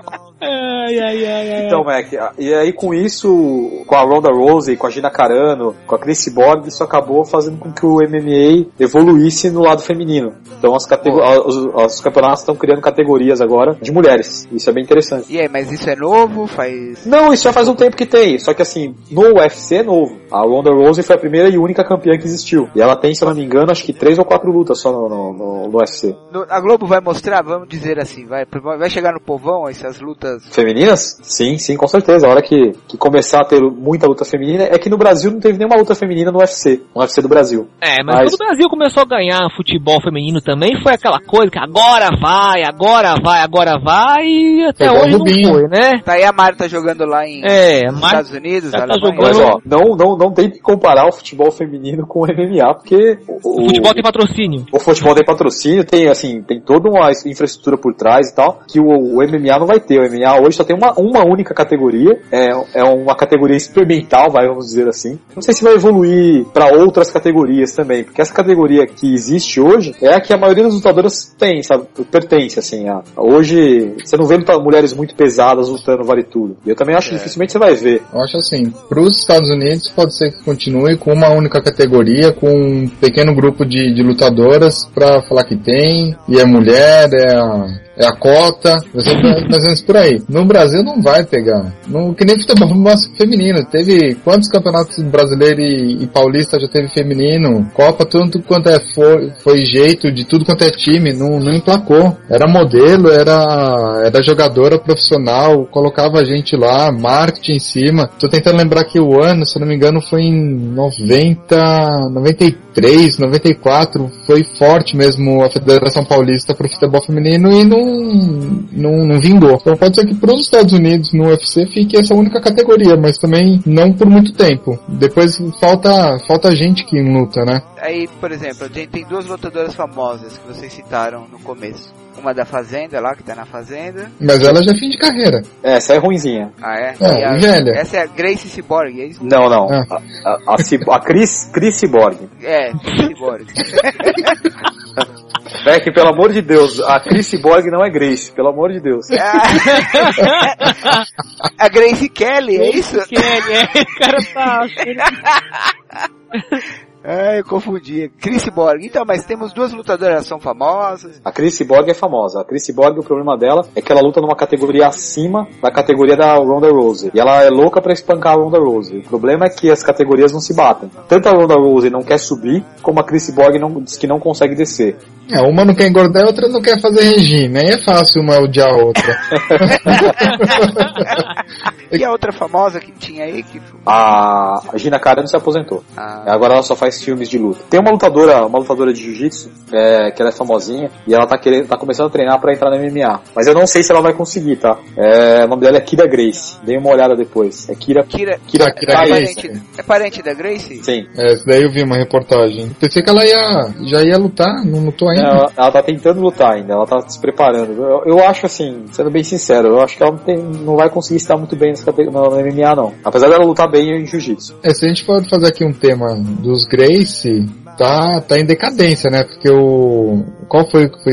[SPEAKER 4] Então, Mac, e aí com isso, com a Ronda Rousey, com a Gina Carano, com a Chris Borg, isso acabou fazendo com que o MMA evoluísse no lado feminino. Então os campeonatos estão criando categorias agora de mulheres. Isso é bem interessante.
[SPEAKER 3] E aí, mas isso é novo?
[SPEAKER 4] Não, isso já faz um tempo que tem. Só que assim, no UFC é novo. A Ronda Rousey foi a primeira e única campeã que existiu. E ela tem, se eu não me engano, acho que 3 ou 4 lutas só no UFC.
[SPEAKER 3] A Globo vai mostrar, vamos dizer assim, vai chegar no povão essas lutas
[SPEAKER 4] femininas? Sim, com certeza. A hora que começar a ter muita luta feminina, é que no Brasil não teve nenhuma luta feminina no UFC do Brasil.
[SPEAKER 2] Mas quando o Brasil começou a ganhar futebol feminino também, foi aquela coisa que agora vai, e até hoje não foi, né?
[SPEAKER 3] Tá aí a Marta jogando lá nos Estados Unidos.
[SPEAKER 2] Tá jogando...
[SPEAKER 4] Mas ó, não tem que comparar o futebol feminino com o MMA, porque
[SPEAKER 2] o futebol tem patrocínio.
[SPEAKER 4] O futebol tem patrocínio, tem toda uma infraestrutura por trás e tal, que o MMA não vai ter. O MMA hoje só tem uma única categoria, é uma categoria experimental, vamos dizer assim. Não sei se vai evoluir para outras categorias também, porque essa categoria que existe hoje é a que a maioria das lutadoras tem, sabe, pertence, assim. Hoje, você não vê mulheres muito pesadas lutando vale tudo. E eu também acho que dificilmente você vai ver.
[SPEAKER 5] Eu acho assim, pros Estados Unidos pode ser que continue com uma única categoria, com um pequeno grupo de lutadoras pra falar que tem, e é mulher, é a cota, mais ou menos por aí. No Brasil não vai pegar. Que nem futebol feminino. Teve quantos campeonatos brasileiro e paulista já teve feminino? Copa, tudo quanto foi jeito, de tudo quanto é time, não emplacou. Era modelo, era jogadora profissional, colocava a gente lá, marketing em cima. Tô tentando lembrar que o ano, se eu não me engano, foi em 93, 94, foi forte mesmo a Federação Paulista pro futebol feminino e não vingou. Então pode ser que para os Estados Unidos no UFC fique essa única categoria, mas também não por muito tempo. Depois falta gente que luta, né?
[SPEAKER 3] Aí, por exemplo, a gente tem duas lutadoras famosas que vocês citaram no começo. Uma da Fazenda lá, que tá na Fazenda.
[SPEAKER 5] Mas ela já é fim de carreira.
[SPEAKER 4] Essa é ruinzinha.
[SPEAKER 3] Ah, é?
[SPEAKER 5] Velha.
[SPEAKER 3] Essa é a Gracie Cyborg, é isso?
[SPEAKER 4] Não. A Chris Cyborg.
[SPEAKER 3] Chris Cyborg.
[SPEAKER 4] Beck, pelo amor de Deus, a Chris Cyborg não é Grace, pelo amor de Deus.
[SPEAKER 3] A Grace Kelly, é isso?
[SPEAKER 2] Kelly, o cara tá...
[SPEAKER 3] Eu confundi. Chris Cyborg. Então, mas temos duas lutadoras que são famosas.
[SPEAKER 4] A Chris Cyborg é famosa. A Chris Cyborg, o problema dela é que ela luta numa categoria acima da categoria da Ronda Rousey. E ela é louca pra espancar a Ronda Rousey. O problema é que as categorias não se batem. Tanto a Ronda Rousey não quer subir, como a Chris Cyborg diz que não consegue descer.
[SPEAKER 5] Uma não quer engordar e a outra não quer fazer regime. Aí é fácil uma odiar a outra.
[SPEAKER 3] E a outra famosa que tinha aí?
[SPEAKER 4] A Gina Carano se aposentou. Agora ela só faz filmes de luta. Tem uma lutadora de jiu-jitsu, que ela é famosinha, e ela tá começando a treinar pra entrar no MMA. Mas eu não sei se ela vai conseguir, tá? O nome dela é Kira Grace. Dei uma olhada depois. É Kira
[SPEAKER 5] Grace.
[SPEAKER 3] É parente da Grace?
[SPEAKER 4] Sim.
[SPEAKER 5] Isso daí eu vi uma reportagem. Pensei que ela já ia lutar, não lutou ainda.
[SPEAKER 4] Ela tá tentando lutar ainda, ela tá se preparando. Eu acho assim, sendo bem sincero, eu acho que ela não vai conseguir estar muito bem no MMA não. Apesar dela lutar bem em jiu-jitsu.
[SPEAKER 5] Se a gente pode fazer aqui um tema dos Gracie, tá em decadência, né? Porque qual foi que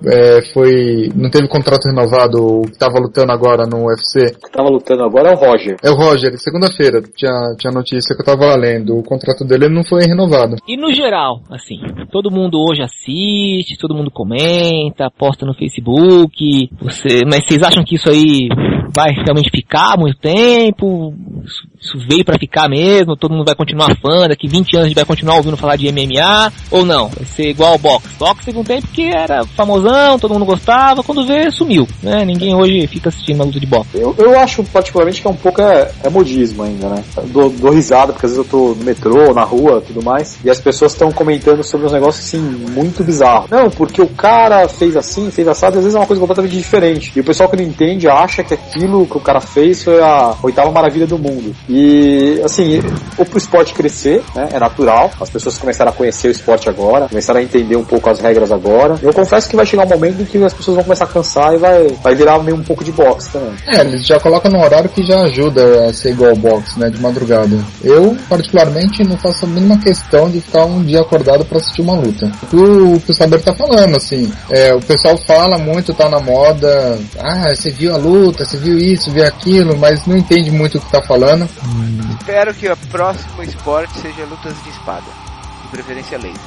[SPEAKER 5] não teve contrato renovado, o que tava lutando agora no UFC?
[SPEAKER 4] O que tava lutando agora é o Roger.
[SPEAKER 5] É o Roger, segunda-feira tinha notícia que eu tava lendo, o contrato dele não foi renovado.
[SPEAKER 2] E no geral, assim, todo mundo hoje assiste, todo mundo comenta, posta no Facebook, mas vocês acham que isso aí vai realmente ficar muito tempo? Isso veio pra ficar mesmo? Todo mundo vai continuar fã? Daqui 20 anos a gente vai continuar ouvindo falar de MMA? Ou não? Vai ser igual ao boxe? Boxe teve um tempo que era famosão, todo mundo gostava, quando vê, sumiu, né? Ninguém hoje fica assistindo uma luta de boxe.
[SPEAKER 4] Eu acho particularmente que é um pouco modismo ainda, né? Dou risada, porque às vezes eu tô no metrô, na rua, tudo mais, e as pessoas estão comentando sobre uns negócios assim, muito bizarros. Não, porque o cara fez assim, fez assado, às vezes é uma coisa completamente diferente. E o pessoal que não entende acha que aquilo que o cara fez foi a 8ª maravilha do mundo. E, assim, pro esporte crescer, né, é natural, as pessoas começaram a conhecer o esporte agora, começaram a entender um pouco as regras agora. Eu confesso que vai chegar um momento em que as pessoas vão começar a cansar e vai virar meio um pouco de boxe também.
[SPEAKER 5] Eles já colocam num horário que já ajuda a ser igual ao boxe, né, de madrugada. Eu, particularmente, não faço a mínima questão de ficar um dia acordado pra assistir uma luta. O que o Saber tá falando, assim, o pessoal fala muito, tá na moda, você viu a luta, você viu isso, viu aquilo, mas não entende muito o que tá falando.
[SPEAKER 3] Espero que o próximo esporte seja lutas de espada, de preferência laser.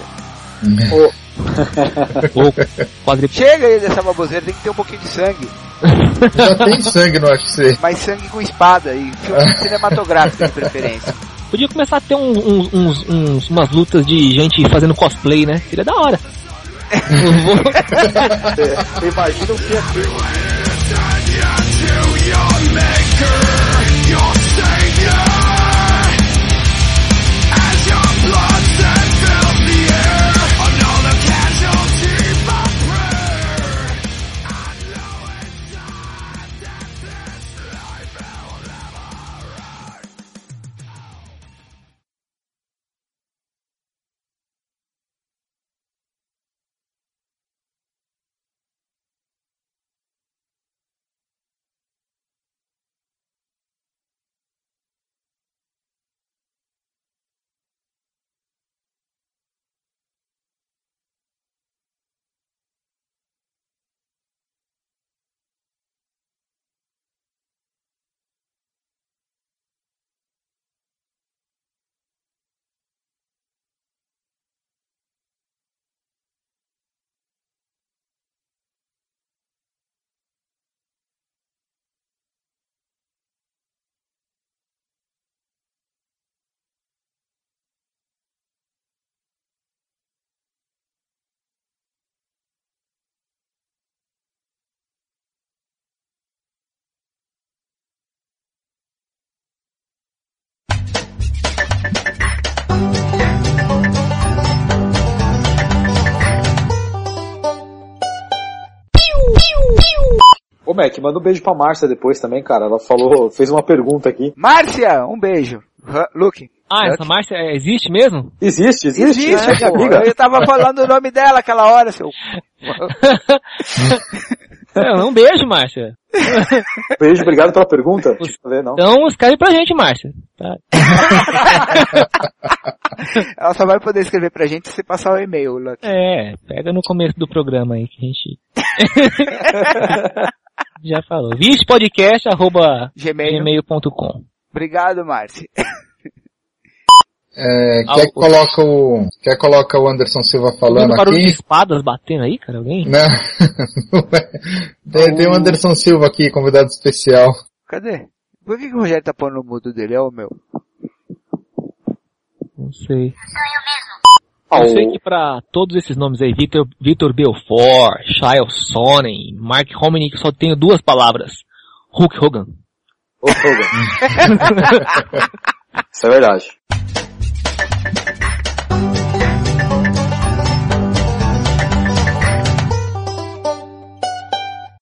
[SPEAKER 3] Chega aí dessa baboseira, tem que ter um pouquinho de sangue.
[SPEAKER 5] Já tem sangue no UFC.
[SPEAKER 3] Mas sangue com espada e filme cinematográfico de preferência.
[SPEAKER 2] Podia começar a ter umas lutas de gente fazendo cosplay, né? Seria da hora.
[SPEAKER 4] Imagina o que é Ô Mac, manda um beijo pra Márcia depois também, cara. Ela fez uma pergunta aqui.
[SPEAKER 3] Márcia, um beijo. Luke.
[SPEAKER 2] Essa Márcia existe mesmo?
[SPEAKER 4] Existe,
[SPEAKER 3] amiga. Eu tava falando o nome dela aquela hora, seu...
[SPEAKER 2] Um beijo, Márcia.
[SPEAKER 4] Beijo, obrigado pela pergunta. Deixa eu ver, não.
[SPEAKER 2] Então escreve pra gente, Márcia. Tá.
[SPEAKER 3] Ela só vai poder escrever pra gente se você passar o e-mail, Luke.
[SPEAKER 2] Pega no começo do programa aí que a gente... Já falou. vicepodcast@gmail.com.
[SPEAKER 3] Obrigado, Márcia.
[SPEAKER 5] Quer que coloca o Anderson Silva falando aqui?
[SPEAKER 2] Barulho de espadas batendo aí, cara? Alguém?
[SPEAKER 5] Não tem o Anderson Silva aqui, convidado especial.
[SPEAKER 3] Cadê? Por que o Rogério tá pondo no mudo dele? É o meu.
[SPEAKER 2] Não sei. Eu sei que pra todos esses nomes aí, Vitor Belfort, Chael Sonnen, Mark Hominick, só tenho 2 palavras. Hulk Hogan.
[SPEAKER 4] Hulk Hogan. Isso é verdade.